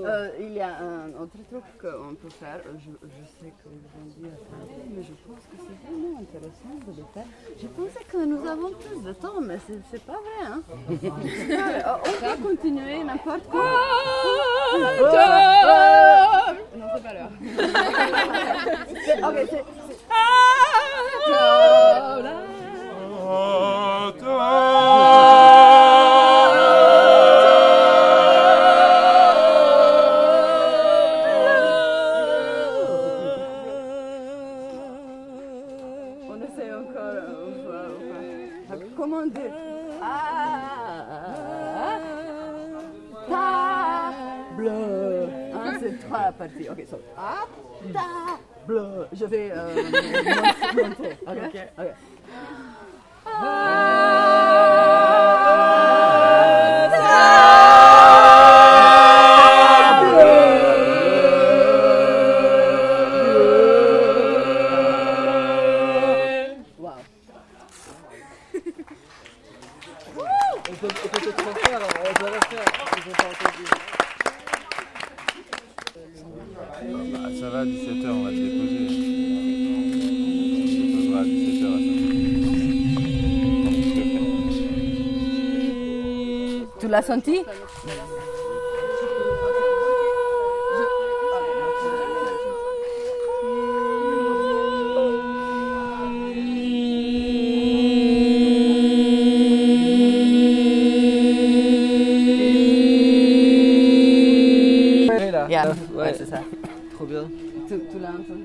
Il y a un autre truc qu'on peut faire. Je sais que je vais dire mais je pense que c'est vraiment intéressant de le faire. Je pensais que nous avons plus de temps, mais c'est pas vrai. Hein? On peut continuer n'importe quoi. Non, c'est pas l'heure. Ok, c'est... On essaie encore une fois. Comment dire? Table. Hein, c'est trois parties. Ok, so. Table. Je vais monter. Ok. Ça va, 17h, on va te déposer. Tu déposeras à 17h à ça. Tu l'as senti? Yeah. Ouais, c'est ça. Trop bien. Tu l'as entendu?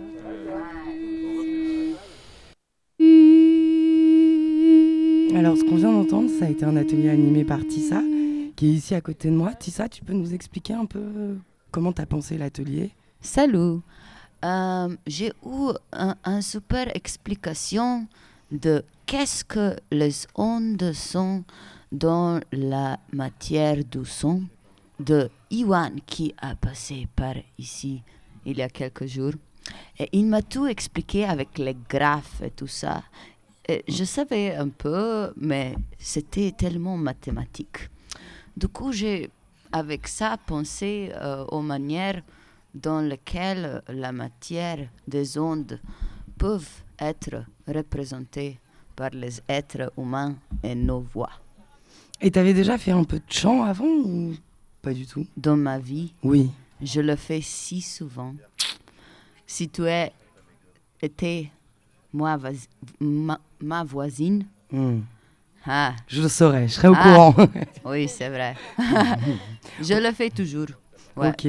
Alors, ce qu'on vient d'entendre, ça a été un atelier animé par Tissa, qui est ici à côté de moi. Tissa, tu peux nous expliquer un peu comment tu as pensé l'atelier? Salut. J'ai eu une super explication de qu'est-ce que les ondes sont dans la matière du son de Iwan qui a passé par ici il y a quelques jours. Et il m'a tout expliqué avec les graphes et tout ça. Et je savais un peu, mais c'était tellement mathématique. Du coup, j'ai avec ça pensé aux manières dans lesquelles la matière des ondes peuvent être représentées par les êtres humains et nos voix. Et tu avais déjà fait un peu de chant avant ou pas du tout? Dans ma vie, Oui. je le fais si souvent. Si tu étais ma voisine, Je le saurais, je serais au courant. Oui, c'est vrai. Je le fais toujours. Ouais. Ok.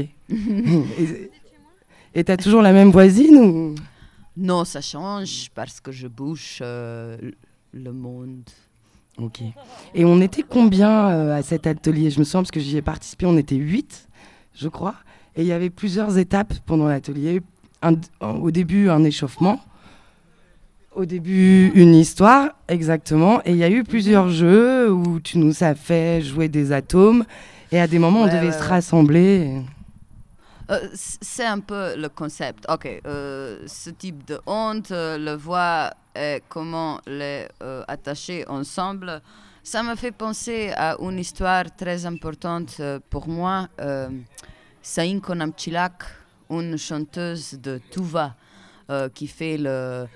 Et t'as toujours la même voisine ou? Non, ça change parce que je bouge le monde. Ok. Et on était combien à cet atelier? Je me souviens parce que j'y ai participé, on était 8, je crois. Et il y avait plusieurs étapes pendant l'atelier. Au début, un échauffement. Au début, une histoire, exactement. Et il y a eu plusieurs jeux où tu nous as fait jouer des atomes. Et à des moments, on devait se rassembler. C'est un peu le concept. Ok, ce type de honte, le voix et comment les attacher ensemble, ça me fait penser à une histoire très importante pour moi. Saïnko Namchilak, une chanteuse de Tuva qui fait le...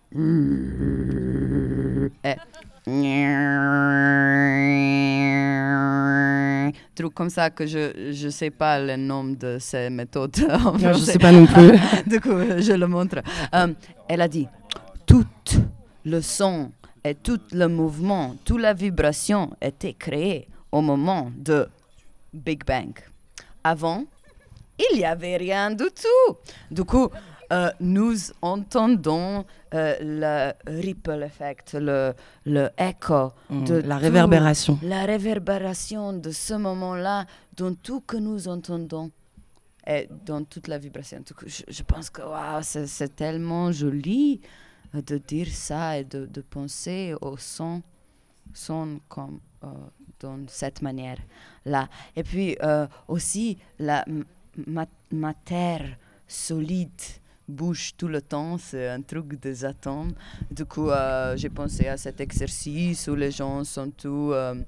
truc comme ça que je sais pas le nom de ces méthodes en Je français. sais pas non plus. Du coup, je le montre. Elle a dit tout le son et tout le mouvement, toute la vibration était créée au moment de Big Bang. Avant, il n'y avait rien du tout. Du coup, nous entendons le ripple effect, le écho de la réverbération. La réverbération de ce moment-là dans tout que nous entendons et dans toute la vibration. Du coup, je pense que wow, c'est tellement joli de dire ça et de penser au son comme dans cette manière-là. Et puis aussi la matière solide bouge tout le temps, c'est un truc des atomes. Du coup, j'ai pensé à cet exercice où les gens sont tous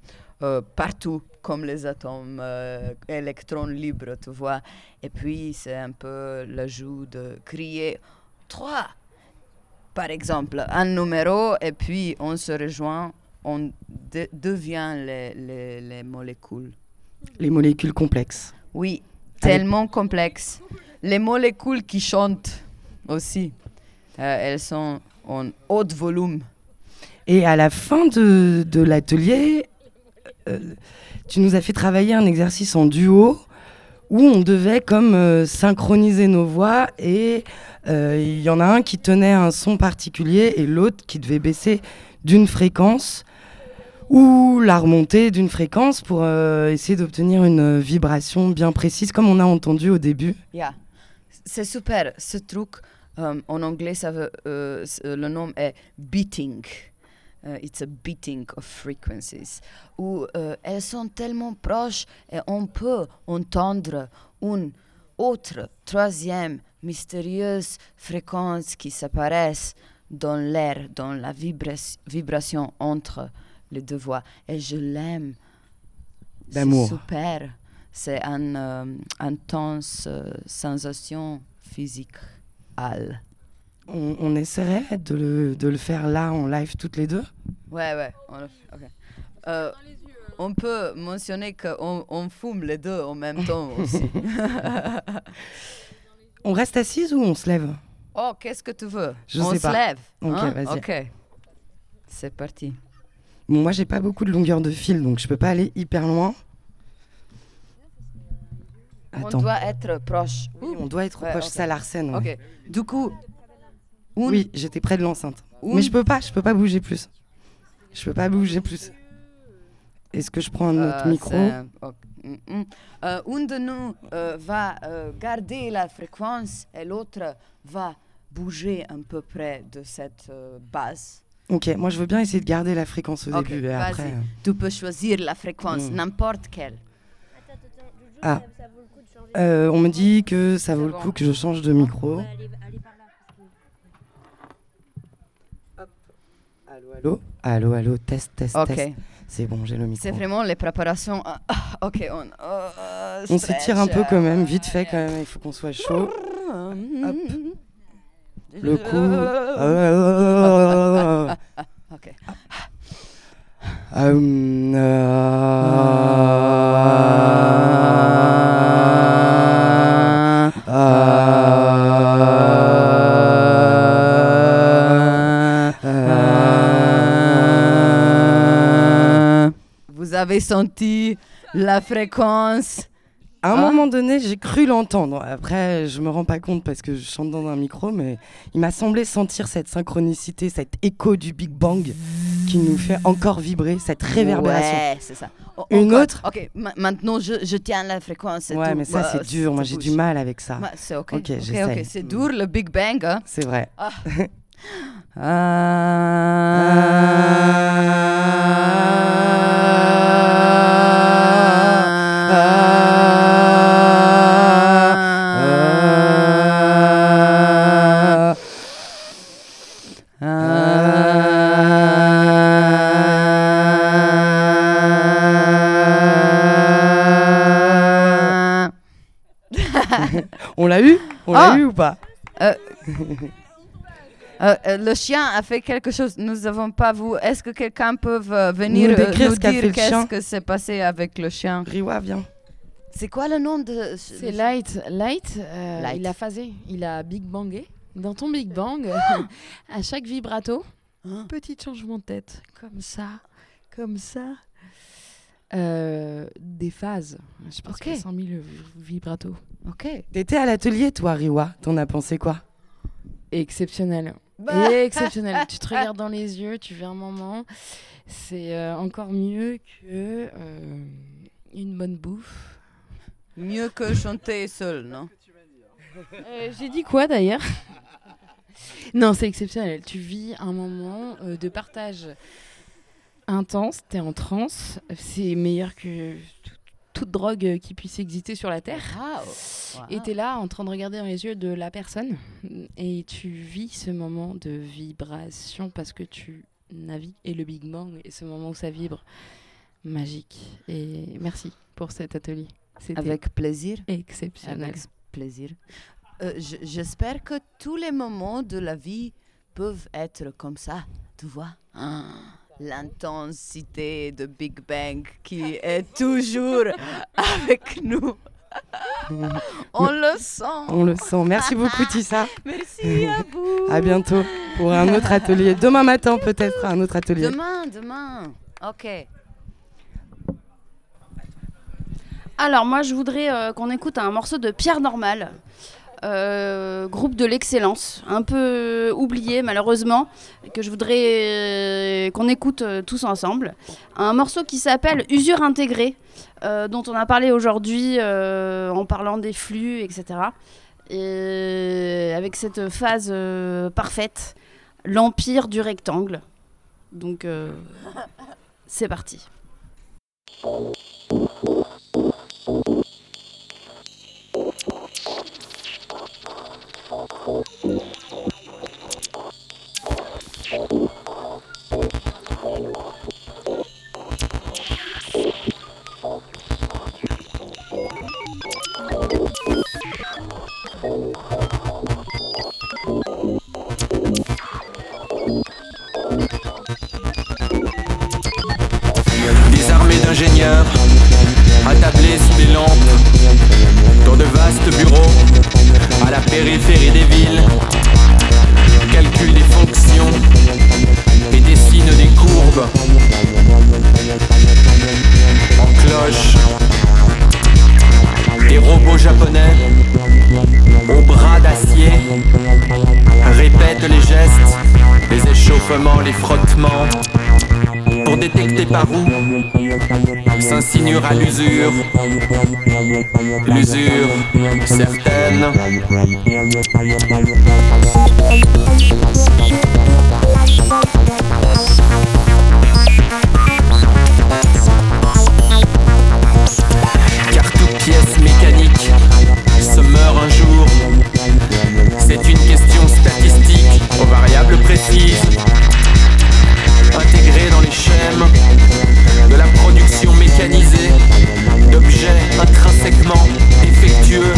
partout, comme les atomes, électrons libres, tu vois. Et puis, c'est un peu l'ajout de crier 3, par exemple, un numéro, et puis on se rejoint, on devient les molécules. Les molécules complexes. Oui, tellement complexes. Les molécules qui chantent aussi, elles sont en haut volume. Et à la fin de l'atelier, tu nous as fait travailler un exercice en duo où on devait comme synchroniser nos voix et il y en a un qui tenait un son particulier et l'autre qui devait baisser d'une fréquence ou la remonter d'une fréquence pour essayer d'obtenir une vibration bien précise comme on a entendu au début. Yeah. C'est super, ce truc. En anglais, le nom est beating. It's a beating of frequencies. Où elles sont tellement proches et on peut entendre une autre, troisième, mystérieuse fréquence qui s'apparaissent dans l'air, dans la vibration entre les deux voix. Et je l'aime. D'amour. C'est super. C'est une intense sensation physique. On essaierait de le faire là en live toutes les deux. Ouais. On peut mentionner qu'on fume les deux en même temps aussi. On reste assise ou on se lève? Oh, qu'est-ce que tu veux? Je on sais se pas. lève. Ok, hein? vas-y. Ok. C'est parti. Bon, moi, j'ai pas beaucoup de longueur de fil, donc je peux pas aller hyper loin. Attends. On doit être proche. Oui, on doit être Ouais, proche, ok. ça l'arsène. Ouais. Ok. Du coup, Oui, j'étais près de l'enceinte. Une- Mais je peux pas bouger plus. Je peux pas bouger plus. Est-ce que je prends un autre micro? Un de nous va garder la fréquence et l'autre va bouger un peu près de cette base. Ok, moi je veux bien essayer de garder la fréquence au Ok, début et vas-y. après. Tu peux choisir la fréquence, n'importe quelle. Ah. On me dit que ça vaut le coup que je change de micro. Allô, test, Ok. test. C'est bon, j'ai le micro. C'est vraiment les préparations. Ok, On s'étire un peu quand même, vite fait quand même, il faut qu'on soit chaud. Le coup. Ok. Vous avez senti la fréquence? À un moment donné, j'ai cru l'entendre. Après, je me rends pas compte parce que je chante dans un micro, mais il m'a semblé sentir cette synchronicité, cet écho du Big Bang qui nous fait encore vibrer, cette réverbération. Ouais, c'est ça. Une autre? Ok, maintenant je tiens la fréquence. et Ouais, tout. mais ça c'est dur. Moi, j'ai du mal avec ça. Ouais, c'est ok. Ok, j'essaye. Ok, c'est dur le Big Bang. Hein? C'est vrai. On l'a eu? On l'a eu ou pas? Le chien a fait quelque chose. Nous n'avons pas vu. Est-ce que quelqu'un peut venir Nous décrire nous ce qu'a fait dire le chien? qu'est-ce que s'est passé avec le chien? Riwa, viens. C'est quoi le nom de... C'est Light. Light, Light. il a phasé. Il a Big Bangé. Dans ton Big Bang, à chaque vibrato, Hein? petit changement de tête. Comme ça. Des phases. Je pense Ok. qu'il y a 100 000 vibratos. Ok. T'étais à l'atelier, toi, Riwa. T'en as pensé quoi? Exceptionnel. Bah. Exceptionnel. Tu te regardes dans les yeux, tu vis un moment. C'est encore mieux que une bonne bouffe. Mieux que chanter seul, non? J'ai dit quoi d'ailleurs? Non, c'est exceptionnel. Tu vis un moment de partage intense, t'es en transe. C'est meilleur que toute drogue qui puisse exister sur la Terre. Wow. Et t'es là en train de regarder dans les yeux de la personne et tu vis ce moment de vibration parce que tu navigues et le Big Bang et ce moment où ça vibre. magique. Et merci pour cet atelier. C'était Avec plaisir. exceptionnel. Avec plaisir. J'espère que tous les moments de la vie peuvent être comme ça, tu vois. L'intensité de Big Bang qui est toujours avec nous. On le sent. On le sent. Merci beaucoup, Tissa. Merci à vous. À bientôt pour un autre atelier. Demain matin, peut-être, un autre atelier. Demain. Ok. Alors moi je voudrais qu'on écoute un morceau de Pierre Normal, groupe de l'excellence, un peu oublié malheureusement, que je voudrais qu'on écoute tous ensemble. Un morceau qui s'appelle Usure intégrée, dont on a parlé aujourd'hui en parlant des flux, etc. Et avec cette phase parfaite, l'empire du rectangle. Donc c'est parti. Des armées d'ingénieurs attablés sous des lampes dans de vastes bureaux à la périphérie des villes, calculent des fonctions et dessinent des courbes en cloche. Des robots japonais aux bras d'acier répètent les gestes, les échauffements, les frottements pour détecter par où s'insinuera l'usure. L'usure certaine. Car toute pièce mécanique se meurt un jour. C'est une question statistique aux variables précises, intégrée dans les schèmes de la production mécanisée d'objets intrinsèquement défectueux.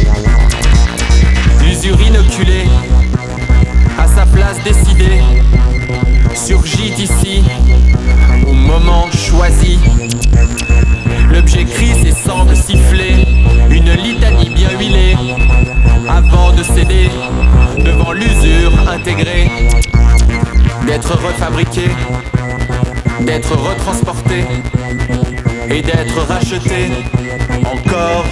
L'usure inoculée, à sa place décidée, surgit ici au moment choisi. L'objet crie et semble siffler une litanie bien huilée avant de céder devant l'usure intégrée, d'être refabriqué, d'être retransporté et d'être racheté encore.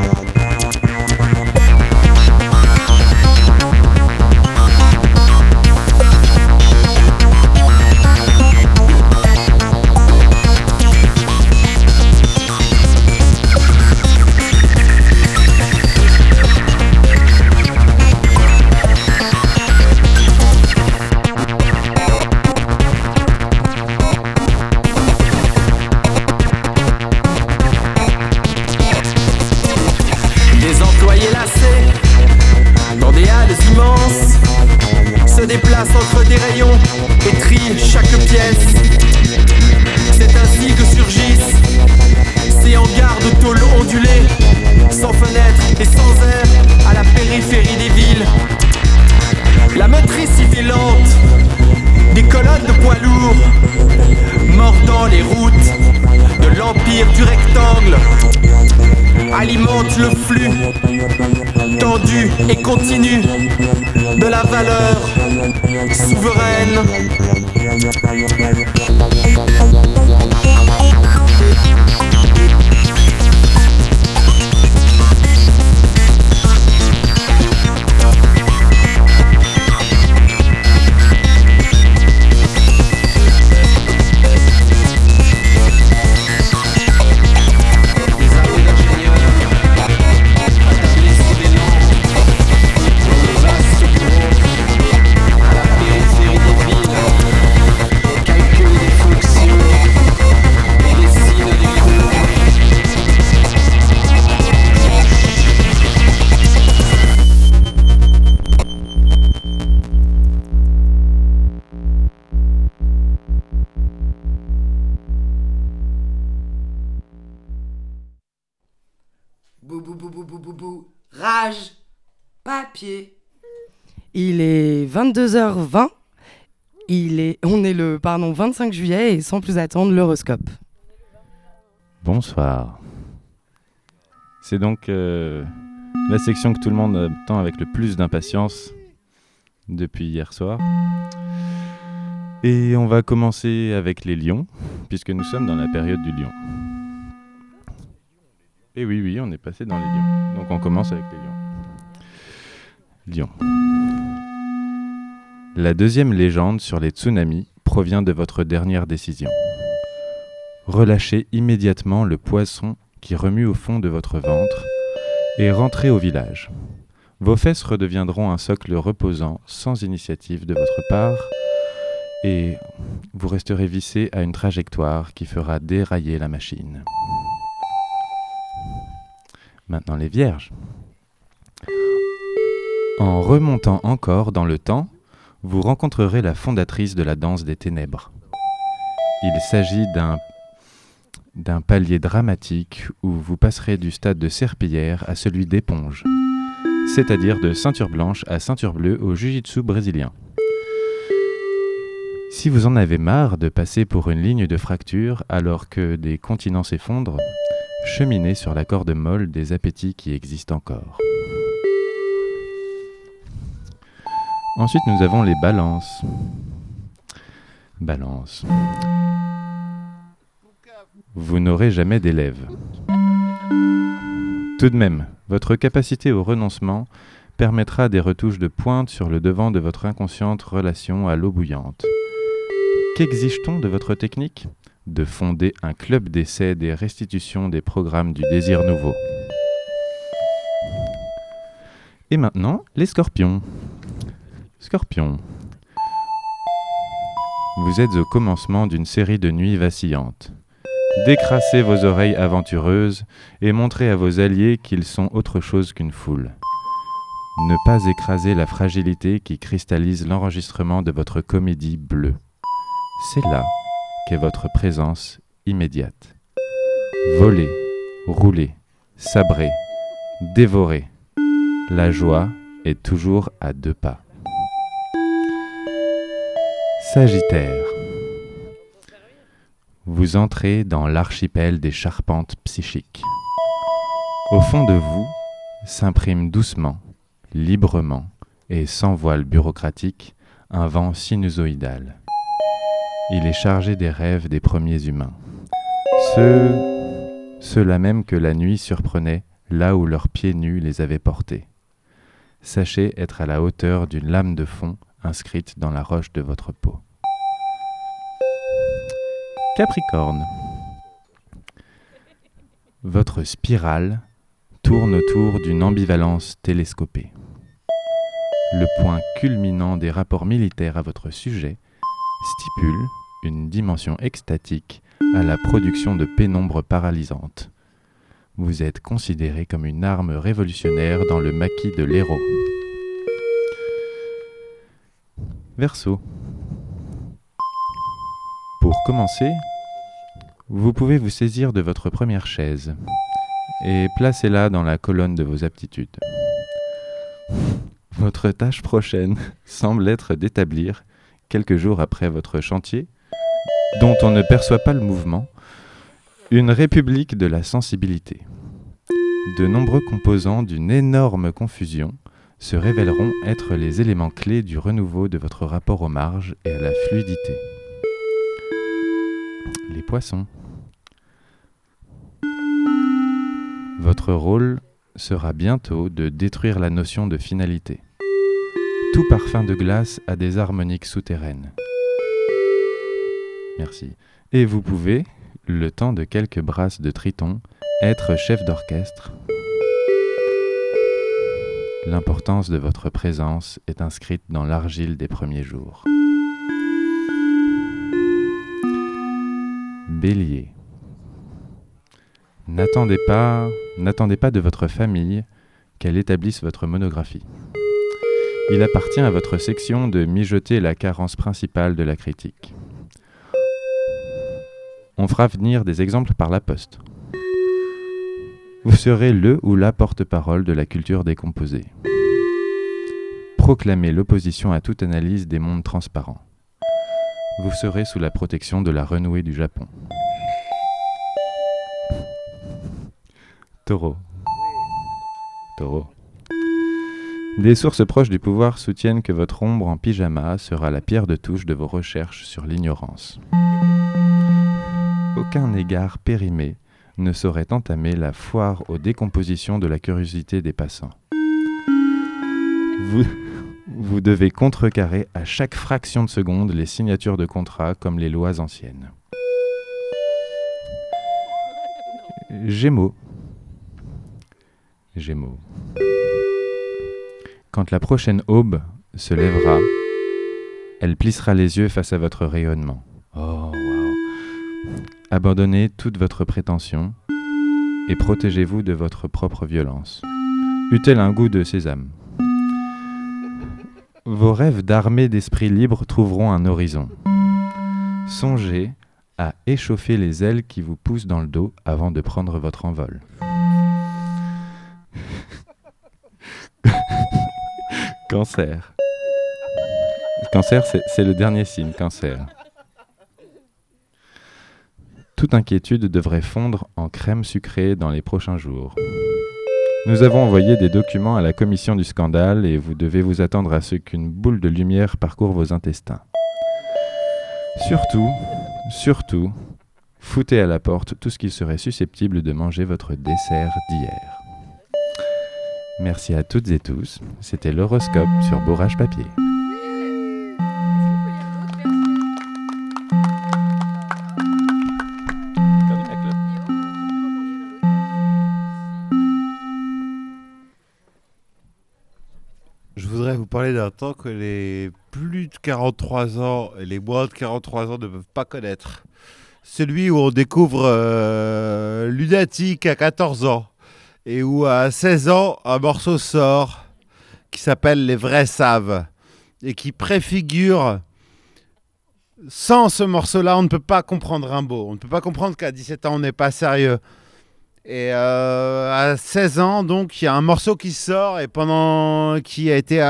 Se déplace entre des rayons et trie chaque pièce. C'est ainsi que surgissent ces hangars de tôle ondulée, sans fenêtres et sans air, à la périphérie des villes. La motricité lente des colonnes de poids lourds mordant les routes de l'empire du rectangle alimente le flux tendu et continu de la valeur souveraine. Calcul des fonctions Page, papier. Il est 22h20. On est le 25 juillet et sans plus attendre, l'horoscope. Bonsoir. C'est donc la section que tout le monde attend avec le plus d'impatience depuis hier soir. Et on va commencer avec les lions, puisque nous sommes dans la période du lion. Et oui, on est passé dans les lions. Donc on commence avec les lions. Lion. La deuxième légende sur les tsunamis provient de votre dernière décision. Relâchez immédiatement le poisson qui remue au fond de votre ventre et rentrez au village. Vos fesses redeviendront un socle reposant sans initiative de votre part et vous resterez vissé à une trajectoire qui fera dérailler la machine. Maintenant les vierges. En remontant encore dans le temps, vous rencontrerez la fondatrice de la danse des ténèbres. Il s'agit d'un palier dramatique où vous passerez du stade de serpillière à celui d'éponge, c'est-à-dire de ceinture blanche à ceinture bleue au jiu-jitsu brésilien. Si vous en avez marre de passer pour une ligne de fracture alors que des continents s'effondrent, cheminez sur la corde molle des appétits qui existent encore. Ensuite, nous avons les balances. Balance. Vous n'aurez jamais d'élèves. Tout de même, votre capacité au renoncement permettra des retouches de pointe sur le devant de votre inconsciente relation à l'eau bouillante. Qu'exige-t-on de votre technique ? De fonder un club d'essai des restitutions des programmes du désir nouveau. Et maintenant, les scorpions. Scorpion. Vous êtes au commencement d'une série de nuits vacillantes. Décrassez vos oreilles aventureuses et montrez à vos alliés qu'ils sont autre chose qu'une foule. Ne pas écraser la fragilité qui cristallise l'enregistrement de votre comédie bleue. C'est là qu'est votre présence immédiate. Voler, rouler, sabrer, dévorer. La joie est toujours à 2 pas. Sagittaire. Vous entrez dans l'archipel des charpentes psychiques. Au fond de vous s'imprime doucement, librement et sans voile bureaucratique un vent sinusoïdal. Il est chargé des rêves des premiers humains. Ceux-là même que la nuit surprenait là où leurs pieds nus les avaient portés. Sachez être à la hauteur d'une lame de fond inscrite dans la roche de votre peau. Capricorne. Votre spirale tourne autour d'une ambivalence télescopée. Le point culminant des rapports militaires à votre sujet stipule une dimension extatique à la production de pénombre paralysante. Vous êtes considéré comme une arme révolutionnaire dans le maquis de l'héros. Verseau. Pour commencer, vous pouvez vous saisir de votre première chaise et placez-la dans la colonne de vos aptitudes. Votre tâche prochaine semble être d'établir, quelques jours après votre chantier, dont on ne perçoit pas le mouvement, une république de la sensibilité. De nombreux composants d'une énorme confusion se révéleront être les éléments clés du renouveau de votre rapport aux marges et à la fluidité. Les poissons. Votre rôle sera bientôt de détruire la notion de finalité. Tout parfum de glace a des harmoniques souterraines. Merci. Et vous pouvez, le temps de quelques brasses de triton, être chef d'orchestre. L'importance de votre présence est inscrite dans l'argile des premiers jours. Bélier. N'attendez pas de votre famille qu'elle établisse votre monographie. Il appartient à votre section de mijoter la carence principale de la critique. On fera venir des exemples par la poste. Vous serez le ou la porte-parole de la culture décomposée. Proclamez l'opposition à toute analyse des mondes transparents. Vous serez sous la protection de la renouée du Japon. Taureau. Taureau. Des sources proches du pouvoir soutiennent que votre ombre en pyjama sera la pierre de touche de vos recherches sur l'ignorance. Aucun égard périmé ne saurait entamer la foire aux décompositions de la curiosité des passants. Vous devez contrecarrer à chaque fraction de seconde les signatures de contrats comme les lois anciennes. Gémeaux. Gémeaux. Quand la prochaine aube se lèvera, elle plissera les yeux face à votre rayonnement. Oh, wow. Abandonnez toute votre prétention et protégez-vous de votre propre violence. Eût-elle un goût de sésame. Vos rêves d'armée d'esprits libres trouveront un horizon. Songez à échauffer les ailes qui vous poussent dans le dos avant de prendre votre envol. Cancer. Cancer, c'est le dernier signe, Cancer. Toute inquiétude devrait fondre en crème sucrée dans les prochains jours. Nous avons envoyé des documents à la commission du scandale et vous devez vous attendre à ce qu'une boule de lumière parcourt vos intestins. Surtout, foutez à la porte tout ce qui serait susceptible de manger votre dessert d'hier. Merci à toutes et tous. C'était l'horoscope sur Bourrage Papier. Je voudrais vous parler d'un temps que les plus de 43 ans et les moins de 43 ans ne peuvent pas connaître. Celui où on découvre Lunatic à 14 ans et où à 16 ans, un morceau sort qui s'appelle Les Vrais Savent et qui préfigure... Sans ce morceau-là, on ne peut pas comprendre Rimbaud. On ne peut pas comprendre qu'à 17 ans, on n'est pas sérieux. Et à 16 ans, donc, il y a un morceau qui sort et qui a été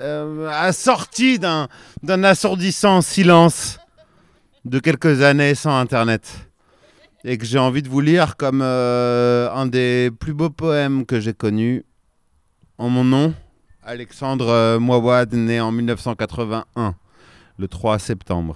assorti d'un assourdissant silence de quelques années sans Internet. Et que j'ai envie de vous lire comme un des plus beaux poèmes que j'ai connus en mon nom. Alexandre Mouawad, né en 1981, le 3 septembre.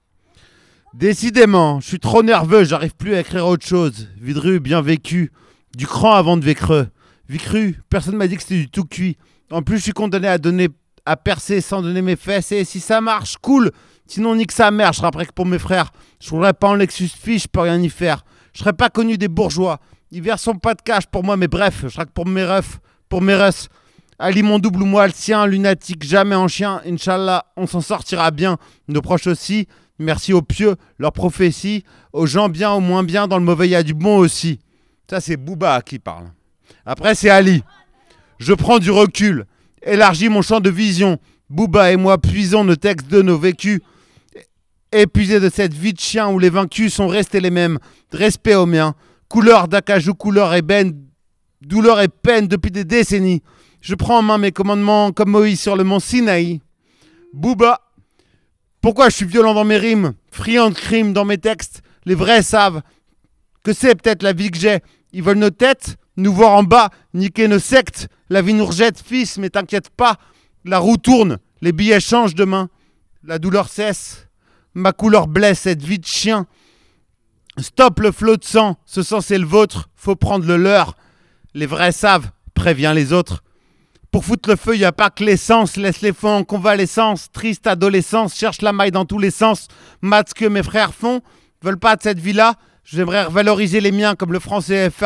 Décidément, je suis trop nerveux, j'arrive plus à écrire autre chose. Vie de rue, bien vécu. Du cran avant de vécreux. Vie crue, personne m'a dit que c'était du tout cuit. En plus, je suis condamné à percer sans donner mes fesses. Et si ça marche, cool. Sinon, nique sa mère, je rapperai que pour mes frères. Je roulerai pas en Lexus Fiche, je peux rien y faire. Je serai pas connu des bourgeois. Ils verseront pas de cash pour moi, mais bref, je raque pour mes refs, pour mes russes. Ali mon double ou moi le sien, lunatique, jamais en chien. Inch'Allah, on s'en sortira bien. Nos proches aussi. Merci aux pieux, leurs prophéties, aux gens bien, aux moins bien, dans le mauvais, il y a du bon aussi. Ça, c'est Booba qui parle. Après, c'est Ali. Je prends du recul, élargis mon champ de vision. Booba et moi puisons nos textes de nos vécus. Épuisés de cette vie de chien où les vaincus sont restés les mêmes. Respect aux miens. Couleur d'acajou, couleur ébène. Douleur et peine depuis des décennies. Je prends en main mes commandements comme Moïse sur le mont Sinaï. Booba. Pourquoi je suis violent dans mes rimes, friand de crimes dans mes textes? Les vrais savent que c'est peut-être la vie que j'ai. Ils veulent nos têtes, nous voir en bas, niquer nos sectes. La vie nous rejette, fils, mais t'inquiète pas. La roue tourne, les billets changent demain. La douleur cesse, ma couleur blesse cette vie de chien. Stop le flot de sang, ce sang c'est le vôtre, faut prendre le leur. Les vrais savent, préviens les autres. Pour foutre le feu, y a pas que l'essence, laisse les fonds en convalescence, triste adolescence, cherche la maille dans tous les sens. Maths ce que mes frères font, veulent pas de cette vie-là, j'aimerais revaloriser les miens comme le franc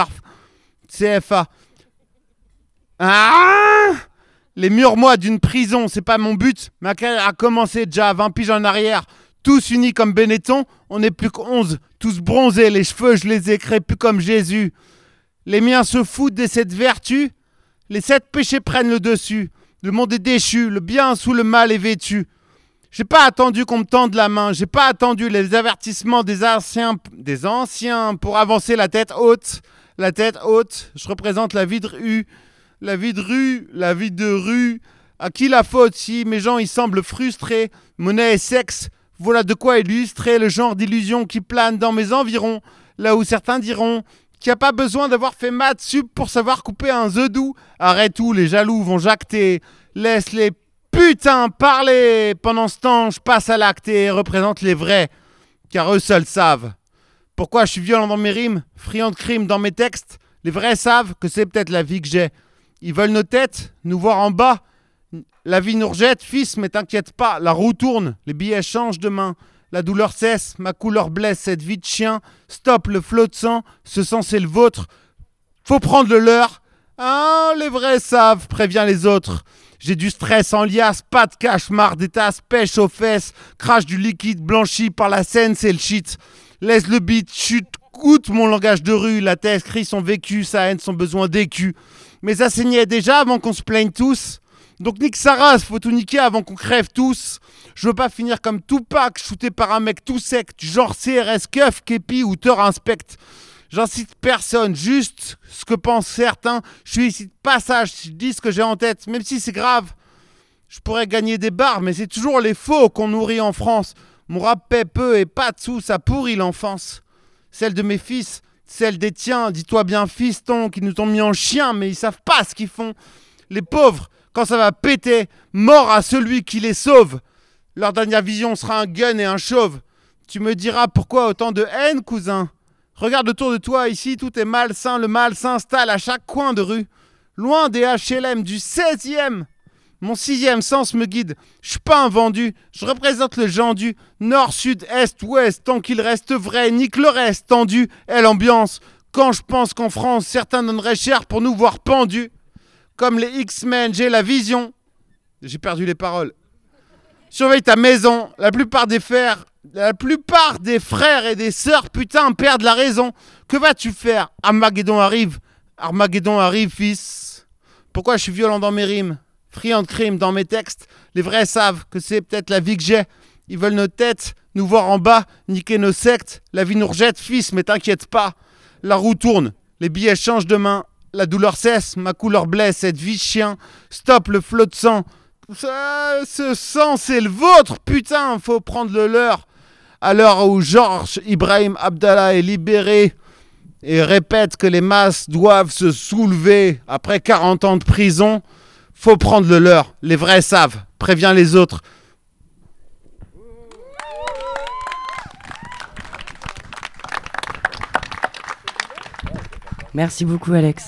CFA. Ah, les murs-moi d'une prison, c'est pas mon but, ma carrière a commencé déjà à 20 piges en arrière. Tous unis comme Benetton, on n'est plus qu'11, tous bronzés, les cheveux je les ai créés plus comme Jésus. Les miens se foutent de cette vertu. Les 7 péchés prennent le dessus. Le monde est déchu, le bien sous le mal est vêtu. J'ai pas attendu qu'on me tende la main. J'ai pas attendu les avertissements des anciens pour avancer la tête haute. la tête haute, je représente la vie de rue, la vie de rue, la vie de rue. À qui la faute si mes gens ils semblent frustrés? Monnaie et sexe, voilà de quoi illustrer le genre d'illusion qui plane dans mes environs. Là où certains diront qu'il n'y a pas besoin d'avoir fait maths sup pour savoir couper un œuf doux. Arrête tout, les jaloux vont jacter. Laisse les putains parler. Pendant ce temps, je passe à l'acte et représente les vrais, car eux seuls savent. Pourquoi je suis violent dans mes rimes, friand de crimes dans mes textes? Les vrais savent que c'est peut-être la vie que j'ai. Ils veulent nos têtes, nous voir en bas. La vie nous rejette, fils, mais t'inquiète pas, la roue tourne, les billets changent de main. La douleur cesse, ma couleur blesse cette vie de chien. Stop le flot de sang, ce sang c'est le vôtre. Faut prendre le leur. Ah, les vrais savent, préviens les autres. J'ai du stress en liasse, pas de cash, marre des tasses, pêche aux fesses. Crache du liquide blanchi par la scène, c'est le shit. Laisse le beat, chute, goûte mon langage de rue. La thèse crie son vécu, sa haine, son besoin d'écu. Mais ça saignait déjà avant qu'on se plaigne tous. Donc nique sa race, faut tout niquer avant qu'on crève tous. Je veux pas finir comme Tupac, shooté par un mec tout sec, du genre CRS, keuf, képi ou Thor inspecte. J'incite personne, juste ce que pensent certains. Je suis ici de passage, si je dis ce que j'ai en tête, même si c'est grave. Je pourrais gagner des barres, mais c'est toujours les faux qu'on nourrit en France. Mon rap paie peu et pas de sous, ça pourrit l'enfance. Celle de mes fils, celle des tiens, dis-toi bien fiston, qui nous ont mis en chien, mais ils savent pas ce qu'ils font. Les pauvres, quand ça va péter, mort à celui qui les sauve. Leur dernière vision sera un gun et un chauve. Tu me diras pourquoi autant de haine, cousin? Regarde autour de toi, ici tout est malsain, le mal s'installe à chaque coin de rue. Loin des HLM du 16e. Mon 6e sens me guide, je suis pas un vendu, je représente le gendu. Nord, sud, est, ouest, tant qu'il reste vrai, nique le reste, tendu, est l'ambiance. Quand je pense qu'en France, certains donneraient cher pour nous voir pendus. Comme les X-Men, j'ai la vision. J'ai perdu les paroles. Surveille ta maison. La plupart des frères et des sœurs, putain, perdent la raison. Que vas-tu faire? Armageddon arrive, fils. Pourquoi je suis violent dans mes rimes? Friand de crimes dans mes textes. Les vrais savent que c'est peut-être la vie que j'ai. Ils veulent nos têtes, nous voir en bas, niquer nos sectes. La vie nous rejette, fils, mais t'inquiète pas. La roue tourne, les billets changent de main. La douleur cesse, ma couleur blesse, cette vie chien. Stop le flot de sang. Ce sang, c'est le vôtre, putain, faut prendre le leur. À l'heure où Georges Ibrahim Abdallah est libéré et répète que les masses doivent se soulever après 40 ans de prison, faut prendre le leur. Les vrais savent, préviens les autres. Merci beaucoup, Alex.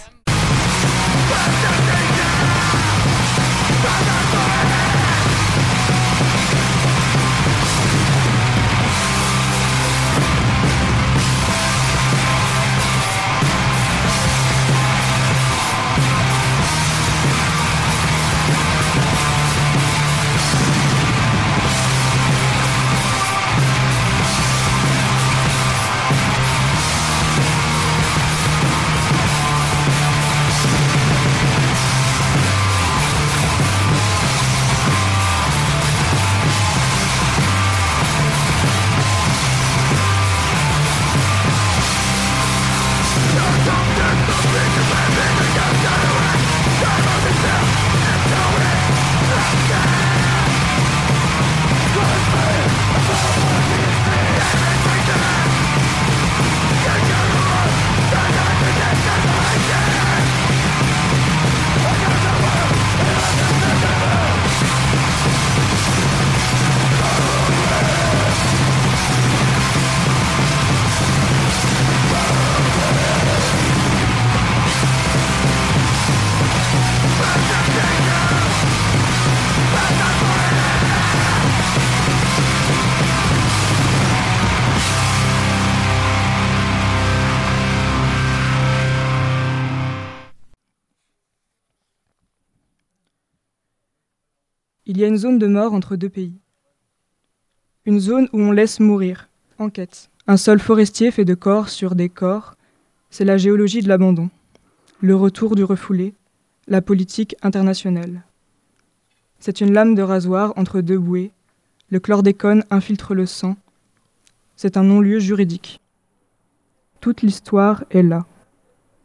Il y a une zone de mort entre deux pays. Une zone où on laisse mourir. Enquête. Un sol forestier fait de corps sur des corps. C'est la géologie de l'abandon. Le retour du refoulé. La politique internationale. C'est une lame de rasoir entre deux bouées. Le chlordécone infiltre le sang. C'est un non-lieu juridique. Toute l'histoire est là.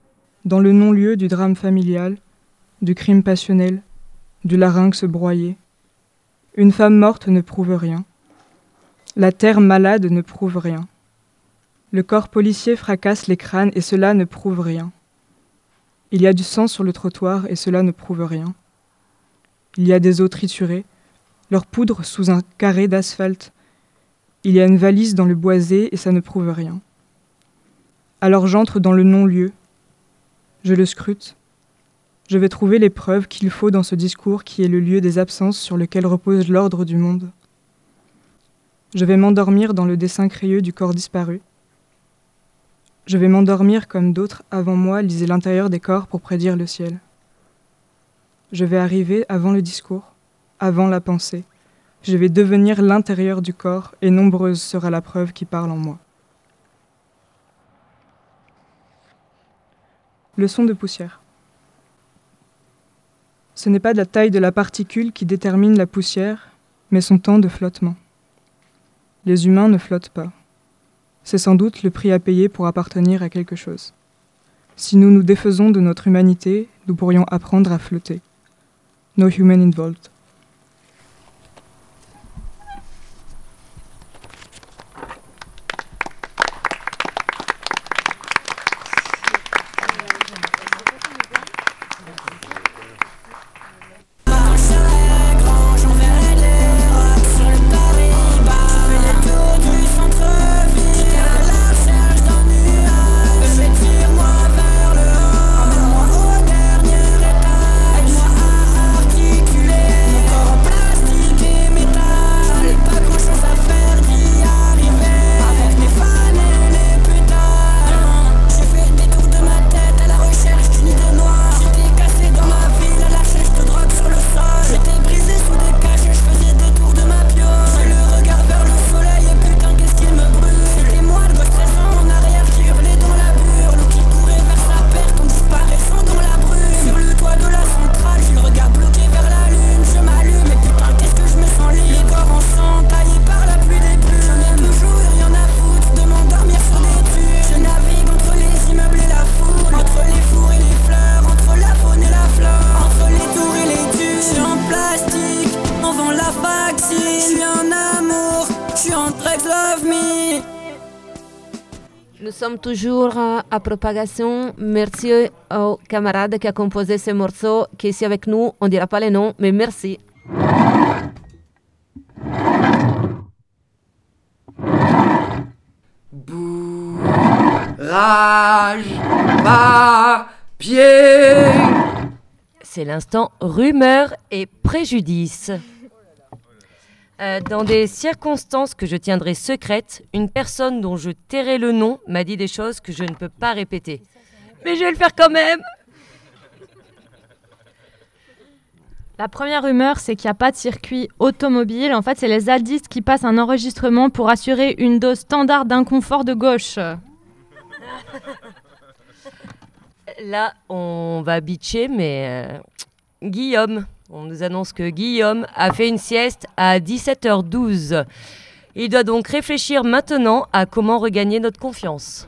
dans le non-lieu du drame familial, du crime passionnel, du larynx broyé. Une femme morte ne prouve rien. La terre malade ne prouve rien. Le corps policier fracasse les crânes et cela ne prouve rien. Il y a du sang sur le trottoir et cela ne prouve rien. Il y a des os triturés, leur poudre sous un carré d'asphalte. Il y a une valise dans le boisé et ça ne prouve rien. Alors j'entre dans le non-lieu. Je le scrute. Je vais trouver les preuves qu'il faut dans ce discours qui est le lieu des absences sur lequel repose l'ordre du monde. Je vais m'endormir dans le dessin crayeux du corps disparu. Je vais m'endormir comme d'autres avant moi lisaient l'intérieur des corps pour prédire le ciel. Je vais arriver avant le discours, avant la pensée. Je vais devenir l'intérieur du corps et nombreuse sera la preuve qui parle en moi. Leçon de poussière. Ce n'est pas la taille de la particule qui détermine la poussière, mais son temps de flottement. Les humains ne flottent pas. C'est sans doute le prix à payer pour appartenir à quelque chose. Si nous nous défaisons de notre humanité, nous pourrions apprendre à flotter. No human involved. Nous sommes toujours à Propagation. Merci au camarade qui a composé ce morceau, qui est ici avec nous. On ne dira pas les noms, mais merci. Bourrage, papier. C'est l'instant rumeur et préjudice. Dans des circonstances que je tiendrai secrètes, une personne dont je tairai le nom m'a dit des choses que je ne peux pas répéter. Mais je vais le faire quand même. La première rumeur, c'est qu'il n'y a pas de circuit automobile. En fait, c'est les zadistes qui passent un enregistrement pour assurer une dose standard d'inconfort de gauche. Là, on va bitcher, mais Guillaume... On nous annonce que Guillaume a fait une sieste à 17h12. Il doit donc réfléchir maintenant à comment regagner notre confiance.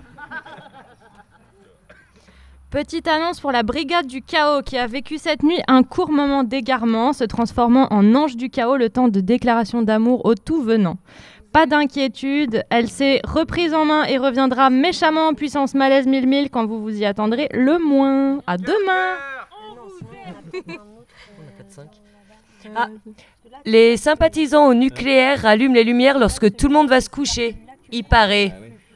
Petite annonce pour la brigade du chaos qui a vécu cette nuit un court moment d'égarement, se transformant en ange du chaos le temps de déclaration d'amour au tout venant. Pas d'inquiétude, elle s'est reprise en main et reviendra méchamment en puissance malaise 1000 quand vous vous y attendrez le moins. À demain. Ah, les sympathisants au nucléaire rallument les lumières lorsque tout le monde va se coucher. Il paraît.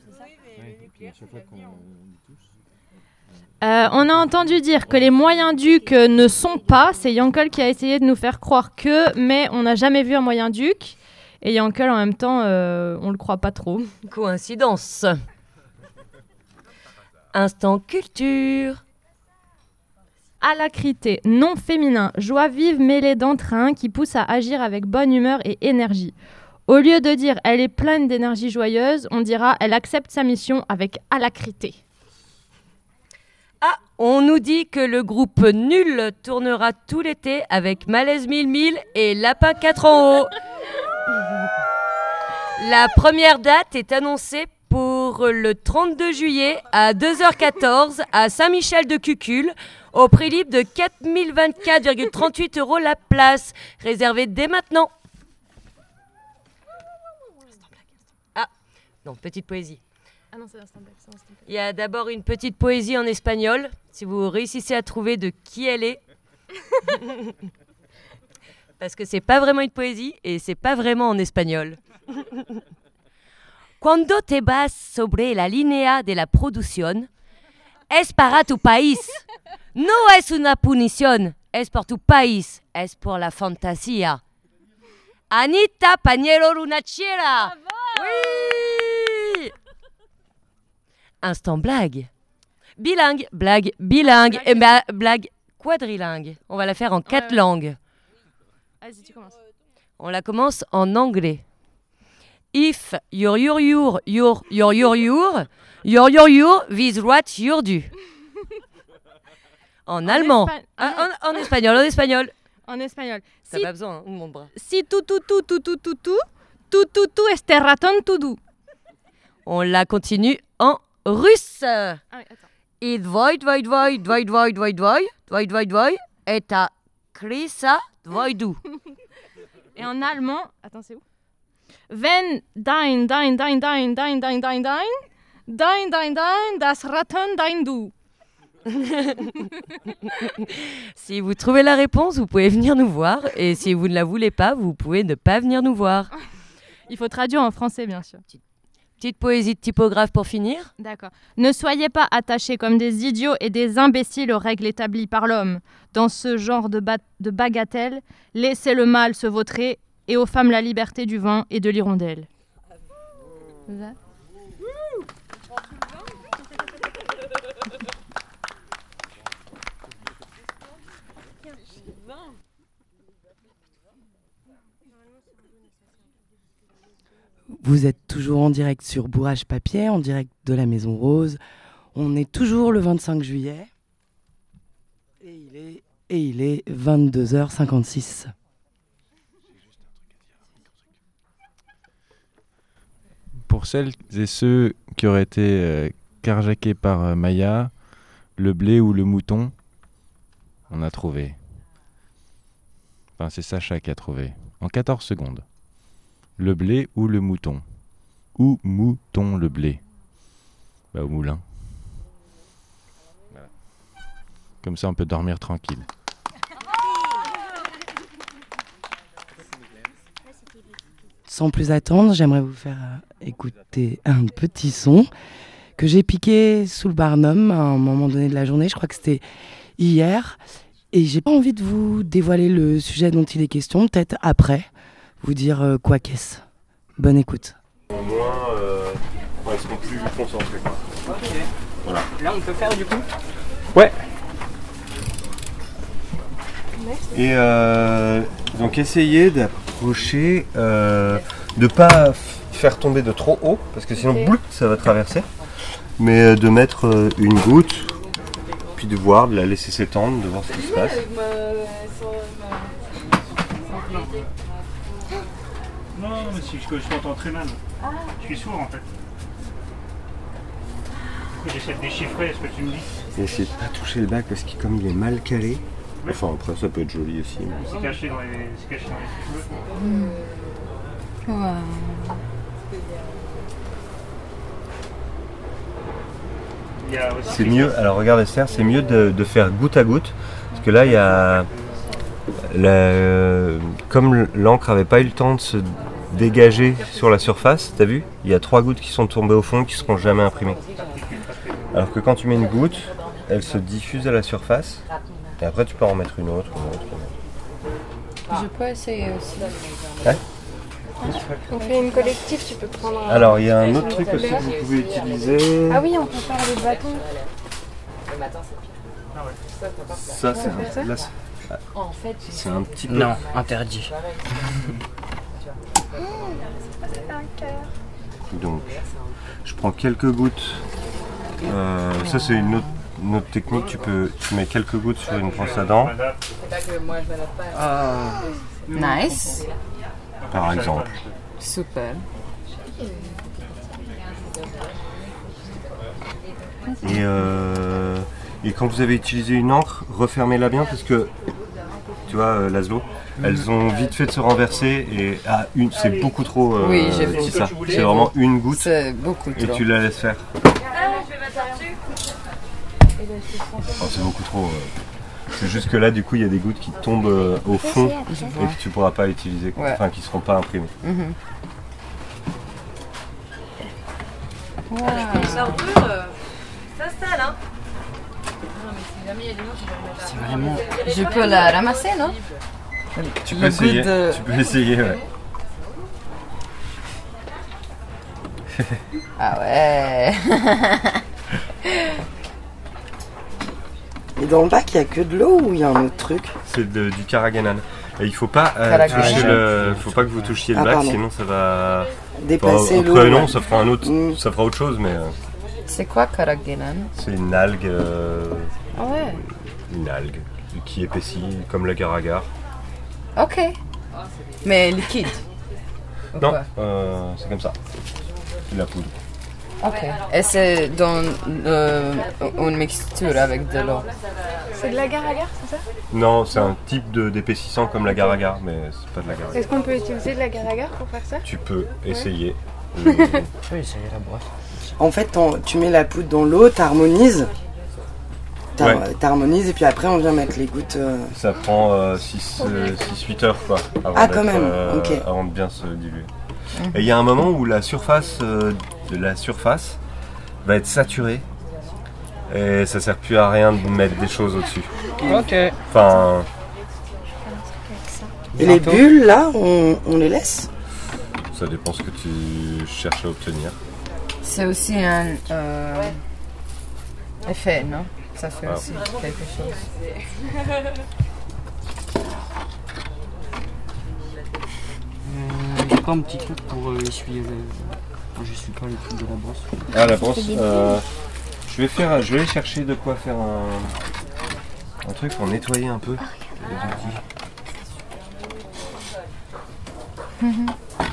On a entendu dire que les moyens ducs ne sont pas. C'est Yankel qui a essayé de nous faire croire que, mais on n'a jamais vu un moyen duc. Et Yankel, en même temps, on le croit pas trop. Coïncidence. Instant culture. Alacrité, nom féminin, joie vive mêlée d'entrain qui pousse à agir avec bonne humeur et énergie. Au lieu de dire « elle est pleine d'énergie joyeuse », on dira « elle accepte sa mission avec alacrité ». Ah, on nous dit que le groupe Nul tournera tout l'été avec Malaise 1000 et Lapin 4 en haut. La première date est annoncée pour offre le 32 juillet à 2h14 à Saint-Michel-de-Cucul au prix libre de 4024,38 € la place. Réservée dès maintenant. Ah, non, petite poésie. Ah non, c'est l'instant blague. Il y a d'abord une petite poésie en espagnol, si vous réussissez à trouver de qui elle est. Parce que c'est pas vraiment une poésie et c'est pas vraiment en espagnol. Cuando te vas sobre la línea de la producción, es para tu país. No es una punición, es por tu país, es por la fantasía. Anita Pañero Lunachera. Oui. Instant blague. Bilingue, blague, bilingue, et blague quadrilingue. On va la faire en 4 langues. Vas-y, tu commences. On la commence en anglais. If your with what you do. En allemand. En espagnol. En espagnol. T'as pas besoin, de mon bras. Si tu este ratón tout. On la continue en russe. Ah oui, attends. It void, eta krisa voidu. Et en allemand, attends, c'est où? Wenn dein, das Ratten dein du. Si vous trouvez la réponse, vous pouvez venir nous voir. Et si vous ne la voulez pas, vous pouvez ne pas venir nous voir. Il faut traduire en français, bien sûr. Petite poésie de typographe pour finir. D'accord. Ne soyez pas attachés comme des idiots et des imbéciles aux règles établies par l'homme. Dans ce genre de bagatelles, laissez le mal se vautrer et aux femmes la liberté du vin et de l'hirondelle. Vous êtes toujours en direct sur Bourrage Papier, en direct de la Maison Rose. On est toujours le 25 juillet. Et il est 22h56. Pour celles et ceux qui auraient été carjackés par Maya, le blé ou le mouton, on a trouvé. Enfin, c'est Sacha qui a trouvé. En 14 secondes. Le blé ou le mouton. Où mouton le blé? Bah, au moulin. Voilà. Comme ça, on peut dormir tranquille. Sans plus attendre, j'aimerais vous faire écouter un petit son que j'ai piqué sous le Barnum à un moment donné de la journée. Je crois que c'était hier. Et j'ai pas envie de vous dévoiler le sujet dont il est question. Peut-être après, vous dire quoi qu'est-ce. Bonne écoute. Au moins, ils seront plus concentrés. Ok. Voilà. Là, on peut faire du coup? Ouais. Et donc essayez d'approcher, de pas faire tomber de trop haut, parce que sinon bout, ça va traverser. Mais de mettre une goutte, puis de voir, de la laisser s'étendre, de voir ce qui se passe. Non, mais si, je t'entends très mal. Je suis sourd en fait. Du coup, j'essaie de déchiffrer ce que tu me dis. Et essayez de pas toucher le bac parce que comme il est mal calé, enfin après ça peut être joli aussi. Mais... C'est caché dans les cheveux. Wow. C'est mieux, alors regarde Esther, c'est mieux de faire goutte à goutte, parce que là il y a, comme l'encre n'avait pas eu le temps de se dégager sur la surface, t'as vu? Il y a 3 gouttes qui sont tombées au fond qui ne seront jamais imprimées. Alors que quand tu mets une goutte, elle se diffuse à la surface, et après tu peux en mettre une autre. Je peux essayer aussi. Ouais. On fait une collective, tu peux prendre... Alors il y a un autre truc aussi que vous pouvez utiliser. Ah oui, on peut faire des bâtons. Ça c'est un petit peu... Non, interdit. Donc, je prends quelques gouttes. Ça c'est une autre technique. Tu mets quelques gouttes sur une brosse à dents. Nice. Par exemple. Super. Et quand vous avez utilisé une encre, refermez-la bien parce que, tu vois, Laszlo, elles ont vite fait de se renverser et c'est beaucoup trop. Oui, j'ai vu. C'est ça. C'est vraiment une goutte. C'est beaucoup trop. Et tu la laisses faire. Oh, c'est beaucoup trop. C'est juste que là, du coup, il y a des gouttes qui tombent au fond et que tu pourras pas utiliser, enfin, qui seront pas imprimées. Les ordures s'installent, hein. C'est vraiment... Je peux la ramasser, non? Tu peux essayer, tu peux essayer, ouais. Ah ouais. Et dans le bac, il n'y a que de l'eau ou il y a un autre truc? C'est du Karaganan. Et il faut pas faut pas que vous touchiez le bac, pardon. sinon ça va Déplacer l'eau. Après non, ça fera ça fera autre chose, mais. C'est quoi Karaganan? C'est une algue. Ah ouais. Une algue qui épaissit comme l'agar-agar. Ok. Mais liquide? Non, c'est comme ça. C'est de la poudre. Ok. Et c'est dans une mixture avec de l'eau? C'est de l'agar-agar, c'est ça? Non, c'est un type d'épaississant comme l'agar-agar, mais c'est pas de l'agar-agar. Est-ce qu'on peut utiliser de l'agar-agar pour faire ça? Tu peux essayer. Oui, essayer la boîte. En fait, tu mets la poudre dans l'eau, t'harmonises. T'harmonises et puis après on vient mettre les gouttes. Ça prend 6-8 heures quoi, quand même, ok. Avant de bien se diluer. Et il y a un moment où la surface va être saturée et ça sert plus à rien de mettre des choses au-dessus. Ok. Enfin. Et les bulles là, on les laisse? Ça dépend ce que tu cherches à obtenir. C'est aussi un effet, non? Ça fait aussi quelque chose. J'ai pas un petit truc pour essuyer je suis pas les trucs de la brosse. Ah la brosse, je vais aller chercher de quoi faire un truc pour nettoyer un peu les outils.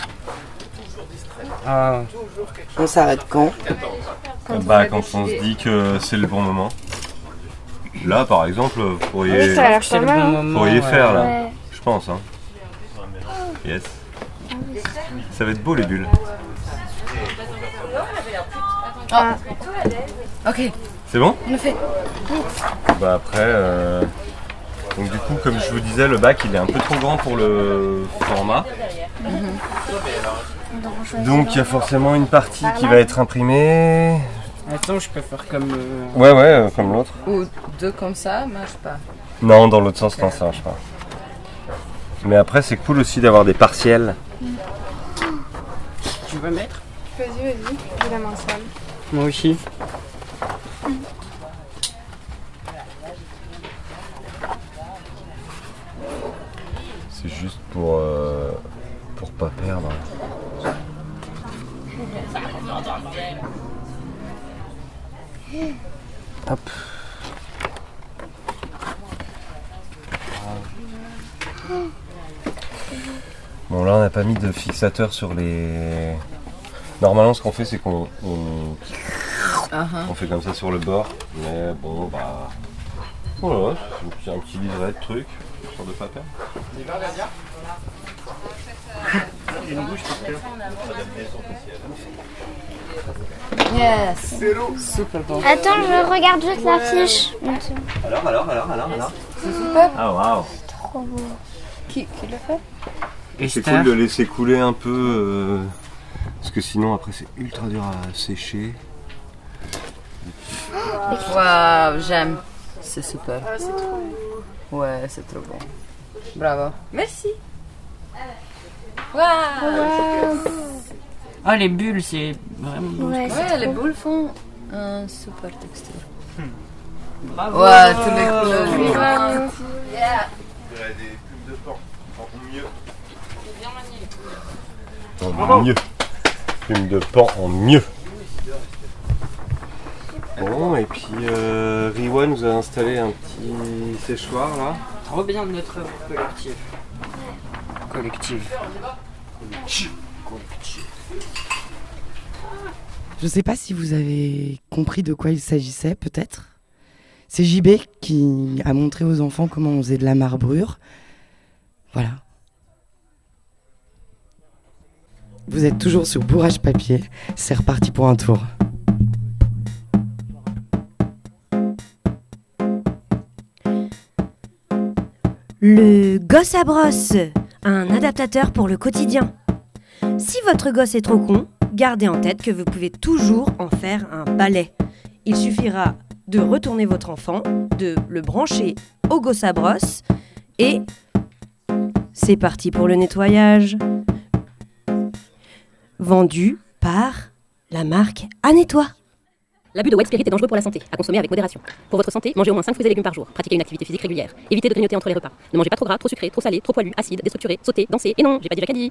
On s'arrête quand? Quand on se dit que c'est le bon moment. Là par exemple, vous pourriez, ça a l'air pas mal, pourriez faire là, ouais. je pense. Hein. Yes. Ça va être beau les bulles. Ok. C'est bon? On le fait. Bah après, donc du coup comme je vous disais, le bac il est un peu trop grand pour le format. Donc il y a forcément une partie qui va être imprimée. Attends, je peux faire comme... Ouais, comme l'autre. Ou deux comme ça, marche pas. Non, dans l'autre sens, non, ça marche pas. Mais après, c'est cool aussi d'avoir des partiels. Tu veux mettre? Vas-y, j'ai la main sale. Moi aussi. C'est juste pour pas perdre. Hop. Bon là on n'a pas mis de fixateur sur les... Normalement ce qu'on fait c'est qu'on on fait comme ça sur le bord. Mais bon bah... Voilà, c'est un petit livret de trucs sur de pas perdre. Une bouche Yes. Super bon. Attends, je regarde juste l'affiche. Alors. C'est super. Ah waouh. Trop beau. Qui l'a fait? Et c'est cool de laisser couler un peu parce que sinon après c'est ultra dur à sécher. Waouh, j'aime. C'est super. Ah, c'est trop beau. Ouais, c'est trop bon. Bravo. Merci. Waouh. Ah, les bulles, c'est vraiment beau. Ouais, les bulles font un super texture. Bravo. Ouais, tous les couleurs. Yeah. Il y a des plumes de pan en mieux. En mieux. Plume de pan en mieux. Bon, et puis Riwa nous a installé un petit séchoir là. Trop bien de notre œuvre collective. Collective. Je ne sais pas si vous avez compris de quoi il s'agissait, peut-être. C'est JB qui a montré aux enfants comment on faisait de la marbrure. Voilà. Vous êtes toujours sur Bourrage Papier. C'est reparti pour un tour. Le gosse à brosse, un adaptateur pour le quotidien. Si votre gosse est trop con, gardez en tête que vous pouvez toujours en faire un balai. Il suffira de retourner votre enfant, de le brancher au gosse à brosse et c'est parti pour le nettoyage. Vendu par la marque Anettois. L'abus de White Spirit est dangereux pour la santé, à consommer avec modération. Pour votre santé, mangez au moins 5 fruits et légumes par jour. Pratiquez une activité physique régulière. Évitez de grignoter entre les repas. Ne mangez pas trop gras, trop sucré, trop salé, trop poilu, acide, déstructuré, sauté, dansé. Et non, j'ai pas dit Jacadi.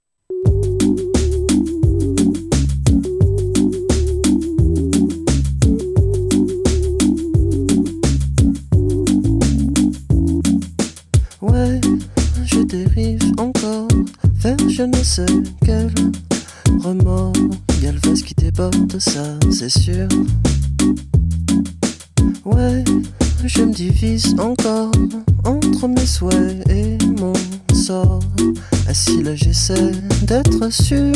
Ouais, je dérive encore vers je ne sais quel remords. Y'a le vase qui déborde, ça c'est sûr. Ouais, je me divise encore entre mes souhaits et mon sort. Assis là j'essaie d'être sûr.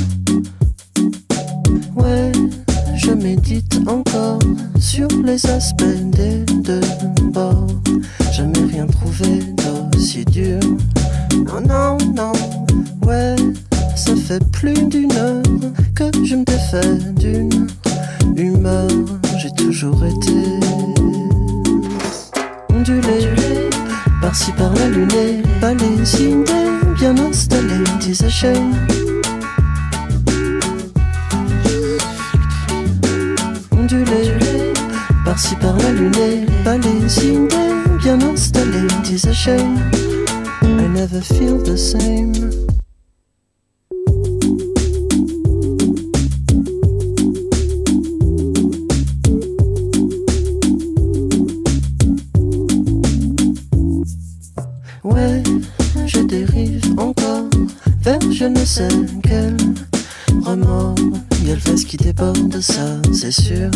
Ouais, je médite encore sur les aspects des deux bords. Jamais rien trouvé d'aussi dur. Non, non, non, ouais, ça fait plus d'une heure que je me défais d'une humeur. J'ai toujours été ondulé, par-ci par-là luné, pas les idées bien installées, disait Shane. Ondulé, par-ci par-là luné, pas les idées bien installées, disait Shane. I never feel the same. Ouais, je dérive encore vers je ne sais quel remords. Y'a le vase qui déborde, ça c'est sûr.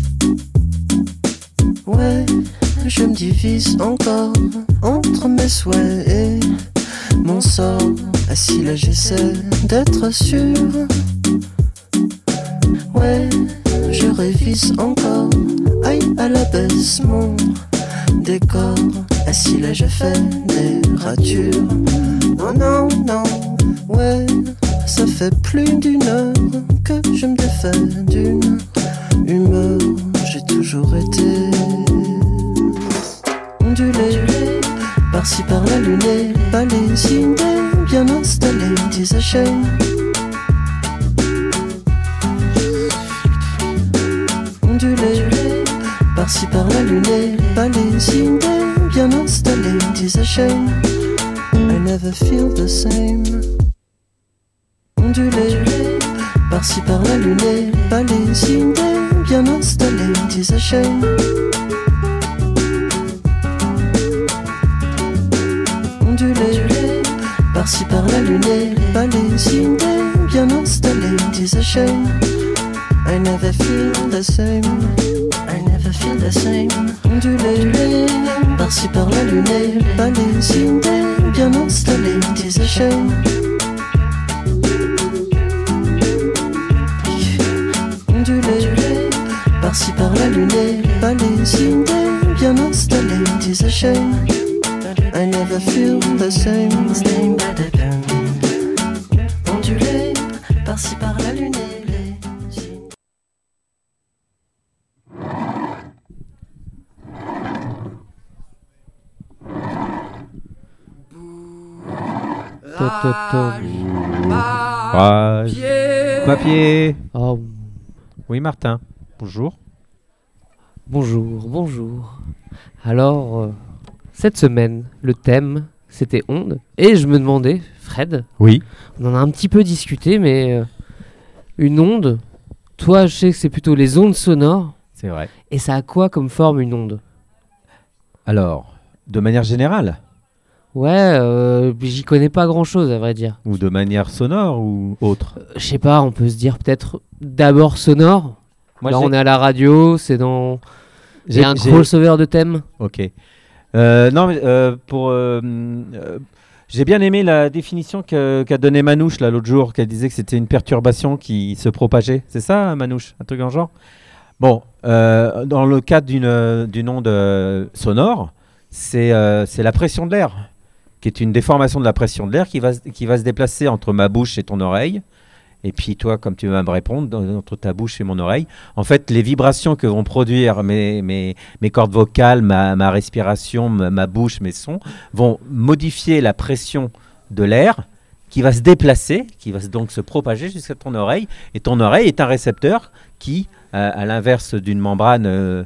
Ouais, je me divise encore entre mes souhaits et mon sort. Assis là j'essaie d'être sûr. Ouais, je révise encore, aïe à la baisse mon décor. Assis là je fais des ratures. Non, non, non, ouais, ça fait plus d'une heure que je me défais d'une humeur. J'ai toujours été ondulé, par-ci par-là luné, pas les idées bien installées, disait Shane. Ondulé, par-ci par-là luné, pas les idées bien installées, disait Shane. I never feel the same. Ondulé, par-ci par-là luné, pas les idées bien installées, disait Shane. Ondulé, par-ci par-là luné, pas les idées bien installées, disait Shane. I never feel the same. I never feel the same. Ondulé, par-ci par-là luné, pas les idées bien installées, disait Shane. Ondulé, par-ci par-là luné, pas les idées bien installées, disait Shane. I never feel the same. Ondulé, par-ci par-là luné. Papier. Oh. Oui, Martin. Bonjour. Bonjour. Alors, cette semaine, le thème, c'était ondes. Et je me demandais, Fred. Oui. On en a un petit peu discuté, mais une onde, toi, je sais que c'est plutôt les ondes sonores. C'est vrai. Et ça a quoi comme forme, une onde ? Alors, de manière générale ? Ouais, j'y connais pas grand-chose, à vrai dire. Ou de manière sonore ou autre? Je sais pas, on peut se dire peut-être d'abord sonore. Moi, Là, j'ai- on est à la radio, c'est dans... J'ai- J'ai un j'ai- crossover de thèmes. Ok. Non, mais j'ai bien aimé la définition qu'a donnée Manouche là l'autre jour, qu'elle disait que c'était une perturbation qui se propageait. C'est ça, Manouche? Un truc en genre? Bon, dans le cadre d'une onde sonore, c'est la pression de l'air, qui est une déformation de la pression de l'air qui va se déplacer entre ma bouche et ton oreille. Et puis toi, comme tu vas me répondre, entre ta bouche et mon oreille, en fait, les vibrations que vont produire mes cordes vocales, ma respiration, ma bouche, mes sons, vont modifier la pression de l'air qui va se déplacer, qui va donc se propager jusqu'à ton oreille. Et ton oreille est un récepteur qui, à l'inverse d'une membrane,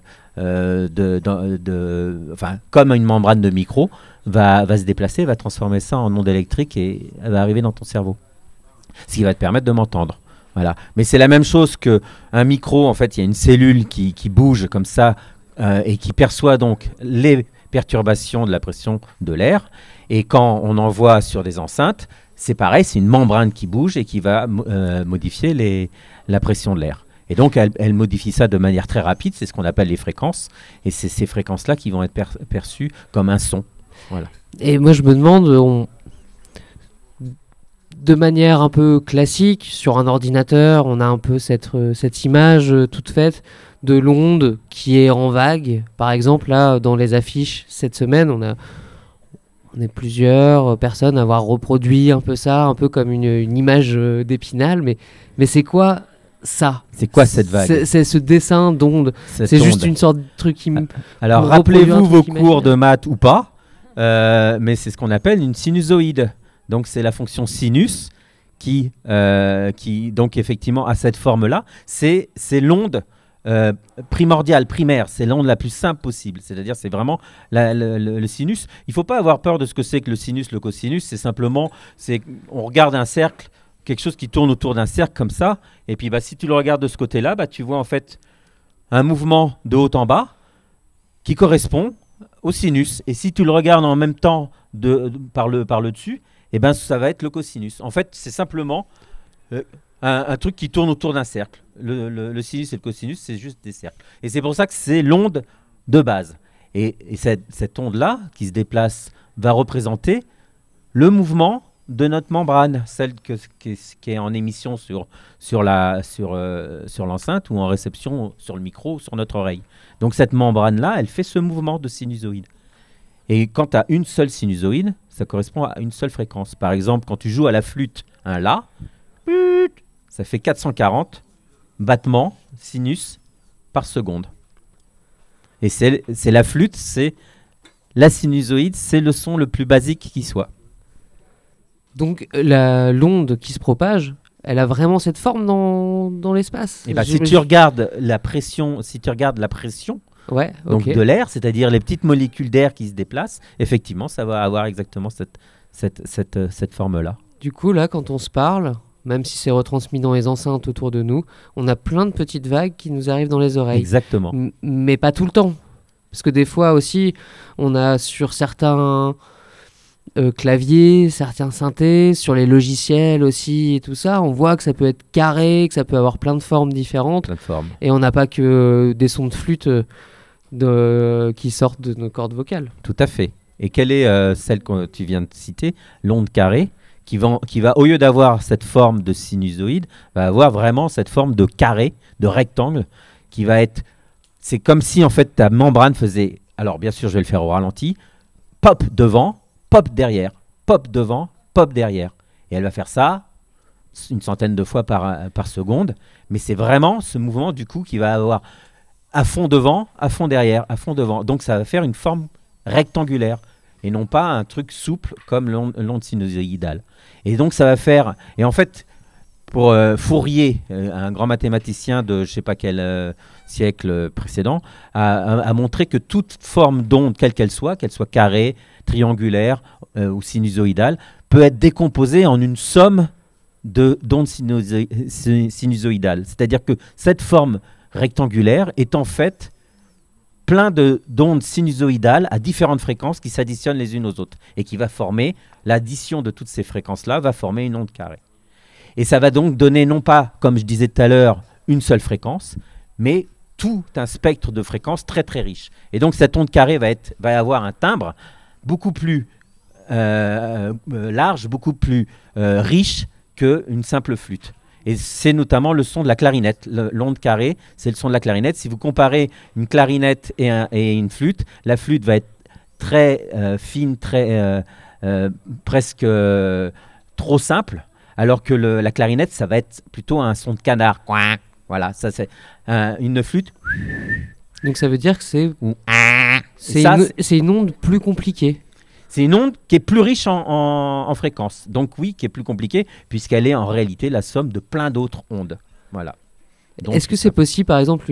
comme une membrane de micro, va se déplacer, va transformer ça en onde électrique et elle va arriver dans ton cerveau. Ce qui va te permettre de m'entendre. Voilà. Mais c'est la même chose qu'un micro. En fait, il y a une cellule qui bouge comme ça et qui perçoit donc les perturbations de la pression de l'air. Et quand on envoie sur des enceintes, c'est pareil, c'est une membrane qui bouge et qui va modifier la pression de l'air. Et donc, elle modifie ça de manière très rapide. C'est ce qu'on appelle les fréquences. Et c'est ces fréquences-là qui vont être perçues comme un son. Voilà. Et moi, je me demande... De manière un peu classique, sur un ordinateur, on a un peu cette image toute faite de l'onde qui est en vague. Par exemple, là, dans les affiches cette semaine, on est plusieurs personnes à avoir reproduit un peu ça, un peu comme une image d'Épinal. Mais c'est quoi ça? C'est quoi cette vague? C'est ce dessin d'onde. C'est juste une sorte de truc qui... Alors, rappelez-vous vos cours de maths ou pas, mais c'est ce qu'on appelle une sinusoïde. Donc, c'est la fonction sinus qui donc, effectivement, a cette forme-là. C'est l'onde primordiale, primaire. C'est l'onde la plus simple possible. C'est-à-dire, c'est vraiment le sinus. Il ne faut pas avoir peur de ce que c'est que le sinus, le cosinus. C'est simplement, on regarde un cercle, quelque chose qui tourne autour d'un cercle comme ça. Et puis, si tu le regardes de ce côté-là, tu vois en fait un mouvement de haut en bas qui correspond au sinus. Et si tu le regardes en même temps par le dessus, eh ben, ça va être le cosinus. En fait, c'est simplement un truc qui tourne autour d'un cercle. Le sinus et le cosinus, c'est juste des cercles. Et c'est pour ça que c'est l'onde de base. Et cette onde-là, qui se déplace, va représenter le mouvement de notre membrane, celle qui est en émission sur l'enceinte ou en réception sur le micro ou sur notre oreille. Donc cette membrane-là, elle fait ce mouvement de sinusoïde. Et quand tu as une seule sinusoïde, ça correspond à une seule fréquence. Par exemple, quand tu joues à la flûte un La, ça fait 440 battements sinus par seconde. Et c'est la flûte, c'est la sinusoïde, c'est le son le plus basique qui soit. Donc l'onde qui se propage, elle a vraiment cette forme dans l'espace. Et si tu regardes la pression, ouais, donc de l'air, c'est-à-dire les petites molécules d'air qui se déplacent, effectivement, ça va avoir exactement cette forme-là. Du coup, là, quand on se parle, même si c'est retransmis dans les enceintes autour de nous, on a plein de petites vagues qui nous arrivent dans les oreilles. Exactement. Mais pas tout le temps. Parce que des fois aussi, on a sur certains claviers, certains synthés, sur les logiciels aussi et tout ça, on voit que ça peut être carré, que ça peut avoir plein de formes différentes. Plein de formes. Et on n'a pas que des sons de flûte qui sortent de nos cordes vocales. Tout à fait. Et quelle est celle que tu viens de citer, l'onde carrée, qui va, au lieu d'avoir cette forme de sinusoïde, va avoir vraiment cette forme de carré, de rectangle, qui va être... C'est comme si en fait ta membrane faisait... Alors bien sûr, je vais le faire au ralenti. Pop devant, pop derrière, pop devant, pop derrière. Et elle va faire ça une centaine de fois par seconde. Mais c'est vraiment ce mouvement du coup qui va avoir à fond devant, à fond derrière, à fond devant. Donc ça va faire une forme rectangulaire et non pas un truc souple comme l'onde sinusoïdale. Et donc ça va faire... Et en fait, pour Fourier, un grand mathématicien de je ne sais pas quel siècle précédent, a montré que toute forme d'onde, quelle qu'elle soit carrée, triangulaire ou sinusoïdale, peut être décomposée en une somme d'ondes sinusoïdales. C'est-à-dire que cette forme rectangulaire est en fait plein d'ondes sinusoïdales à différentes fréquences qui s'additionnent les unes aux autres et qui va former, l'addition de toutes ces fréquences-là va former une onde carrée. Et ça va donc donner non pas, comme je disais tout à l'heure, une seule fréquence, mais tout un spectre de fréquences très très riche. Et donc cette onde carrée va avoir un timbre beaucoup plus large, beaucoup plus riche qu'une simple flûte. Et c'est notamment le son de la clarinette. L'onde carrée, c'est le son de la clarinette. Si vous comparez une clarinette et une flûte, la flûte va être très fine, très presque trop simple, alors que la clarinette, ça va être plutôt un son de canard. Voilà, ça c'est une flûte. Donc ça veut dire que c'est une onde plus compliquée. C'est une onde qui est plus riche en fréquences. Donc oui, qui est plus compliquée, puisqu'elle est en réalité la somme de plein d'autres ondes. Voilà. Est-ce que c'est possible, par exemple,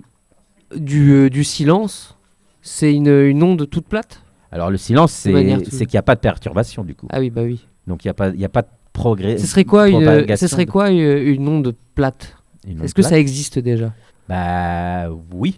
du silence? C'est une onde toute plate? Alors le silence, c'est qu'il n'y a pas de perturbation du coup. Ah oui, bah oui. Donc il n'y a pas de progrès. Ce serait quoi une onde plate? Est-ce que ça existe déjà? Bah oui.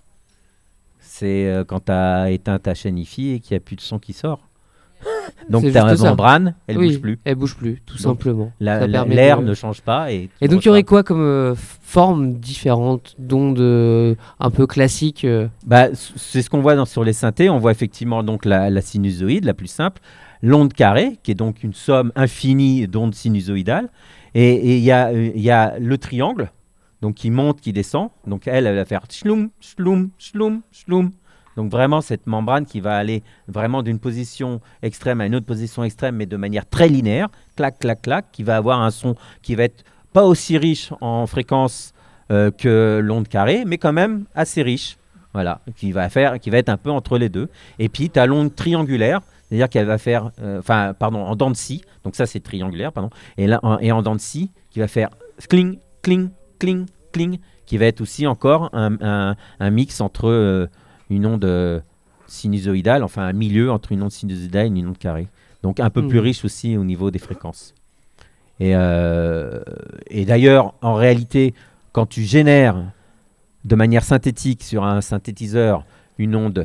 C'est quand tu as éteint ta chaîne Hi-Fi et qu'il n'y a plus de son qui sort. Donc ta membrane, elle bouge plus. Elle bouge plus, tout simplement. L'air ne change pas. Et donc il y aurait quoi comme forme différente d'ondes un peu classiques c'est ce qu'on voit sur les synthés. On voit effectivement donc la sinusoïde, la plus simple. L'onde carrée, qui est donc une somme infinie d'ondes sinusoïdales. Et il y a le triangle, donc qui monte, qui descend. Donc elle va faire shloum, shloum, shloum, shloum. Donc vraiment cette membrane qui va aller vraiment d'une position extrême à une autre position extrême, mais de manière très linéaire, clac, clac, clac, qui va avoir un son qui va être pas aussi riche en fréquence que l'onde carrée, mais quand même assez riche. Voilà, qui va être un peu entre les deux. Et puis tu as l'onde triangulaire, c'est-à-dire qu'elle va faire, en dents de scie, donc ça c'est triangulaire, pardon, et en dents de scie, qui va faire cling, cling, cling, cling, qui va être aussi encore un mix entre une onde sinusoïdale, enfin un milieu entre une onde sinusoïdale et une onde carrée. Donc un peu plus riche aussi au niveau des fréquences. Et d'ailleurs, en réalité, quand tu génères de manière synthétique sur un synthétiseur une onde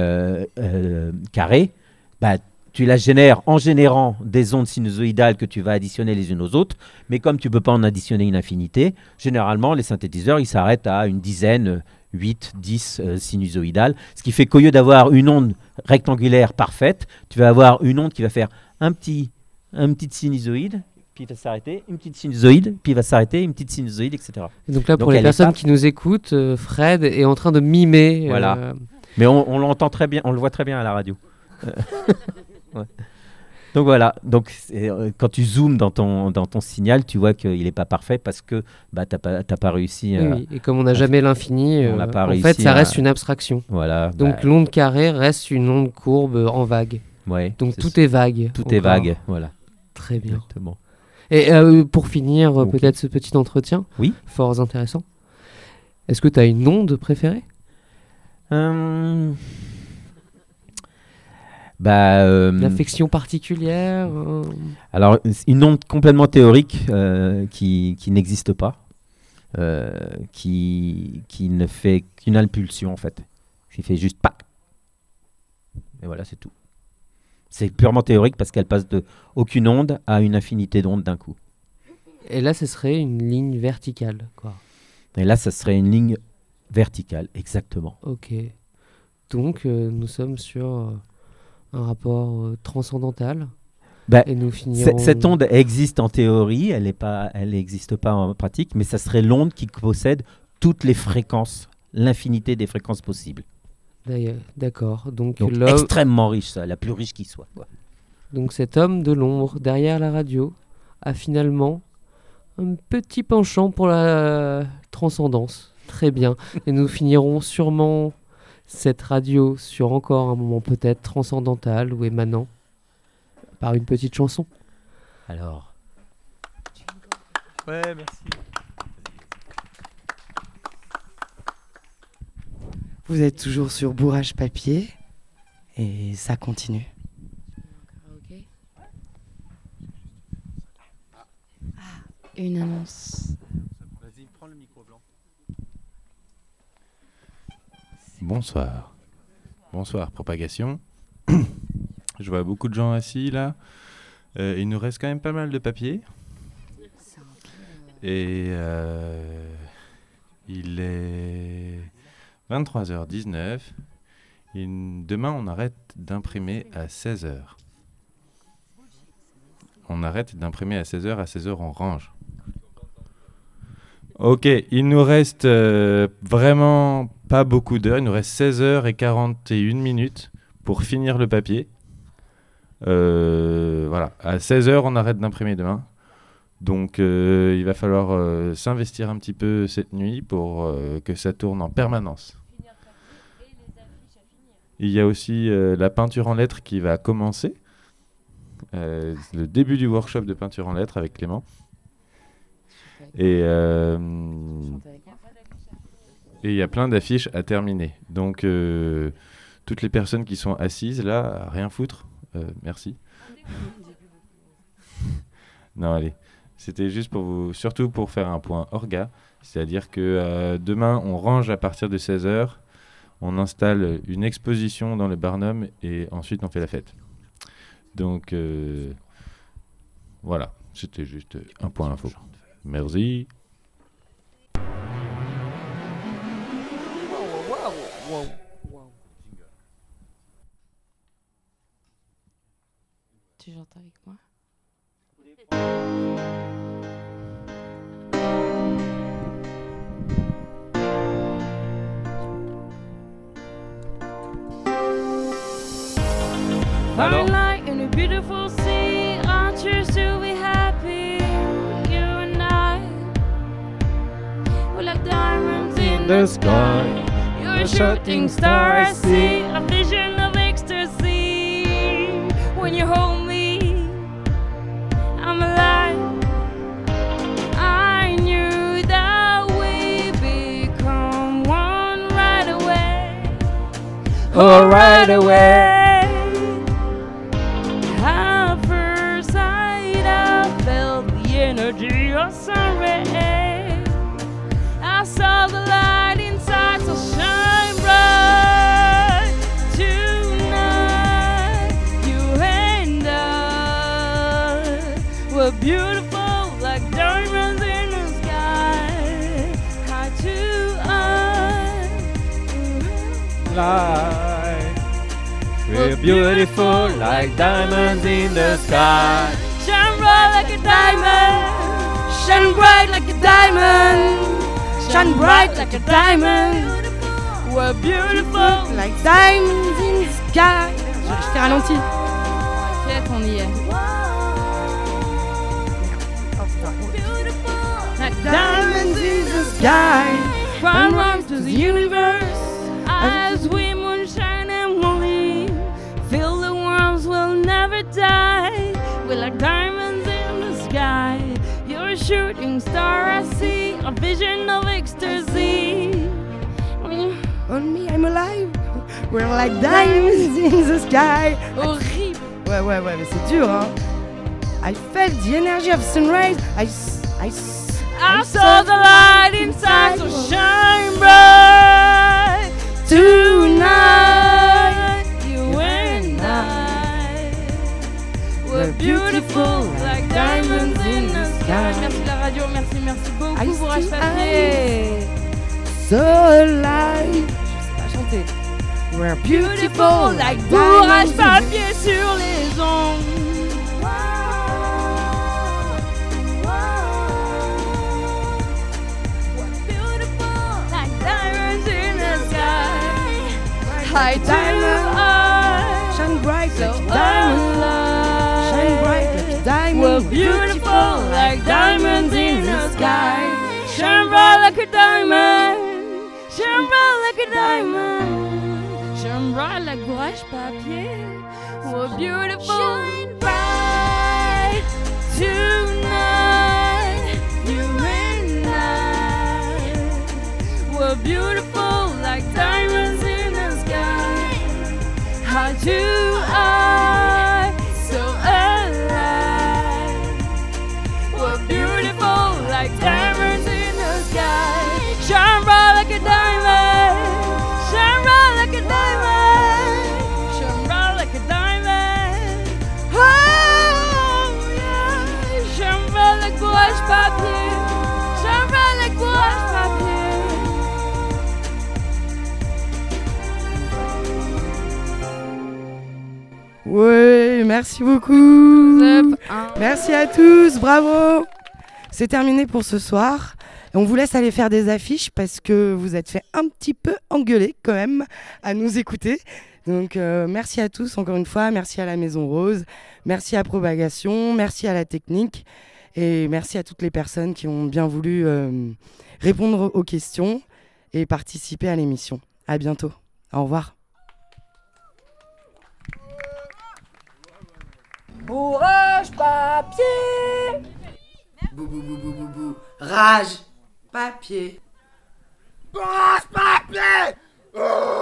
carrée, tu la génères en générant des ondes sinusoïdales que tu vas additionner les unes aux autres, mais comme tu ne peux pas en additionner une infinité, généralement les synthétiseurs ils s'arrêtent à une dizaine, 8, 10 sinusoïdales, ce qui fait qu'au lieu d'avoir une onde rectangulaire parfaite, tu vas avoir une onde qui va faire un petit sinusoïde, puis il va s'arrêter, une petite sinusoïde, puis il va s'arrêter, une petite sinusoïde, etc. Et donc là, pour les personnes qui nous écoutent, Fred est en train de mimer. Voilà. Mais on l'entend très bien, on le voit très bien à la radio. Ouais. Donc voilà, quand tu zoomes dans ton signal, tu vois qu'il n'est pas parfait parce que t'as pas réussi. Oui, et comme on n'a jamais l'infini, en fait ça reste une abstraction. Voilà. Donc l'onde carrée reste une onde courbe en vague. Ouais. Donc tout est vague. Tout est vague, voilà. Très bien. Exactement. Et pour finir peut-être ce petit entretien, oui, fort intéressant. Est-ce que tu as une onde préférée? Une affection particulière Alors, une onde complètement théorique qui n'existe pas, qui ne fait qu'une impulsion en fait, qui fait juste pac. Et voilà, c'est tout. C'est purement théorique parce qu'elle passe de aucune onde à une infinité d'ondes d'un coup. Et là, ce serait une ligne verticale, quoi. Et là, ça serait une ligne verticale, exactement. Ok. Donc, nous sommes sur un rapport transcendantal. Et nous finirons... Cette onde existe en théorie, elle n'existe pas en pratique, mais ça serait l'onde qui possède toutes les fréquences, l'infinité des fréquences possibles. D'accord. Donc extrêmement riche, ça, la plus riche qui soit. Quoi. Donc cet homme de l'ombre derrière la radio a finalement un petit penchant pour la transcendance. Très bien. Et nous finirons sûrement cette radio sur encore un moment peut-être transcendantal ou émanant par une petite chanson. Alors. Ouais, merci. Vous êtes toujours sur Bourrage Papier et ça continue. Une annonce. Vas-y, prends le micro blanc. Bonsoir. Bonsoir, propagation. Je vois beaucoup de gens assis là. Il nous reste quand même pas mal de papier. Et il est 23h19. Demain, on arrête d'imprimer à 16h. On arrête d'imprimer à 16h. À 16h, on range. Ok, il nous reste vraiment pas beaucoup d'heures. Il nous reste 16h41 minutes pour finir le papier. Voilà, à 16h, on arrête d'imprimer demain. Donc, il va falloir s'investir un petit peu cette nuit pour que ça tourne en permanence. Il y a aussi la peinture en lettres qui va commencer. Le début du workshop de peinture en lettres avec Clément. Et il y a plein d'affiches à terminer. Donc, toutes les personnes qui sont assises là, à rien foutre, merci. Non, allez. C'était juste pour vous, surtout pour faire un point orga. C'est-à-dire que demain, on range à partir de 16h. On installe une exposition dans le Barnum et ensuite on fait la fête. Donc, voilà. C'était juste un point info. Merci. Tu chantes avec moi? Fine light in a beautiful sea, I choose to be happy. You and I, we're like diamonds in the sky. You're a shooting star, I see a vision of ecstasy. When you hold me, I'm alive. I knew that we become one right away. Oh, right away. Energy of sun ray. I saw the light inside, so shine bright tonight. You and I were beautiful like diamonds in the sky. Eye to eye. We're beautiful like diamonds in the sky. Shine bright like a diamond. Shine bright like a diamond. Shine bright like a diamond. We're beautiful like diamonds in the sky. Je t'ai ralenti. T'inquiète, on y est. Like diamonds in the sky. From run to the universe. As we moonshine and molly. Feel the worms will never die. We're like diamonds in the sky. You're a shooting star, I see a vision of ecstasy. On me, I'm alive. We're like diamonds in the sky. Horrible. Ouais, mais c'est dur, hein. I felt the energy of sunrise. I saw the light inside, so shine bright tonight. You and I. We're beautiful like diamonds in the sky. Merci la radio, merci beaucoup Bourrage Papier. So alive. Je sais pas chanter. We're beautiful like Bourrage Papier sur les ondes. We're beautiful like diamonds in the sky. High diamond eyes. Shine bright like diamond light. Shine bright like diamond. We're beautiful like diamonds in the sky. Shine bright like a diamond. Shine bright like a diamond. Shine bright like Bourrage Papier. We're beautiful. Shine bright tonight. You and I. We're beautiful like diamonds in the sky. How do I so alive? We're beautiful like diamonds in the sky. Shine bright like a diamond. Shine bright. Merci beaucoup. Merci à tous, bravo. C'est terminé pour ce soir. On vous laisse aller faire des affiches parce que vous êtes fait un petit peu engueuler quand même à nous écouter. Donc merci à tous encore une fois, merci à la Maison Rose, merci à Propagation, merci à la technique et merci à toutes les personnes qui ont bien voulu répondre aux questions et participer à l'émission. À bientôt. Au revoir. Bourrage papier. Bou bou bou bou bou bou. Rage papier. Bourrage papier.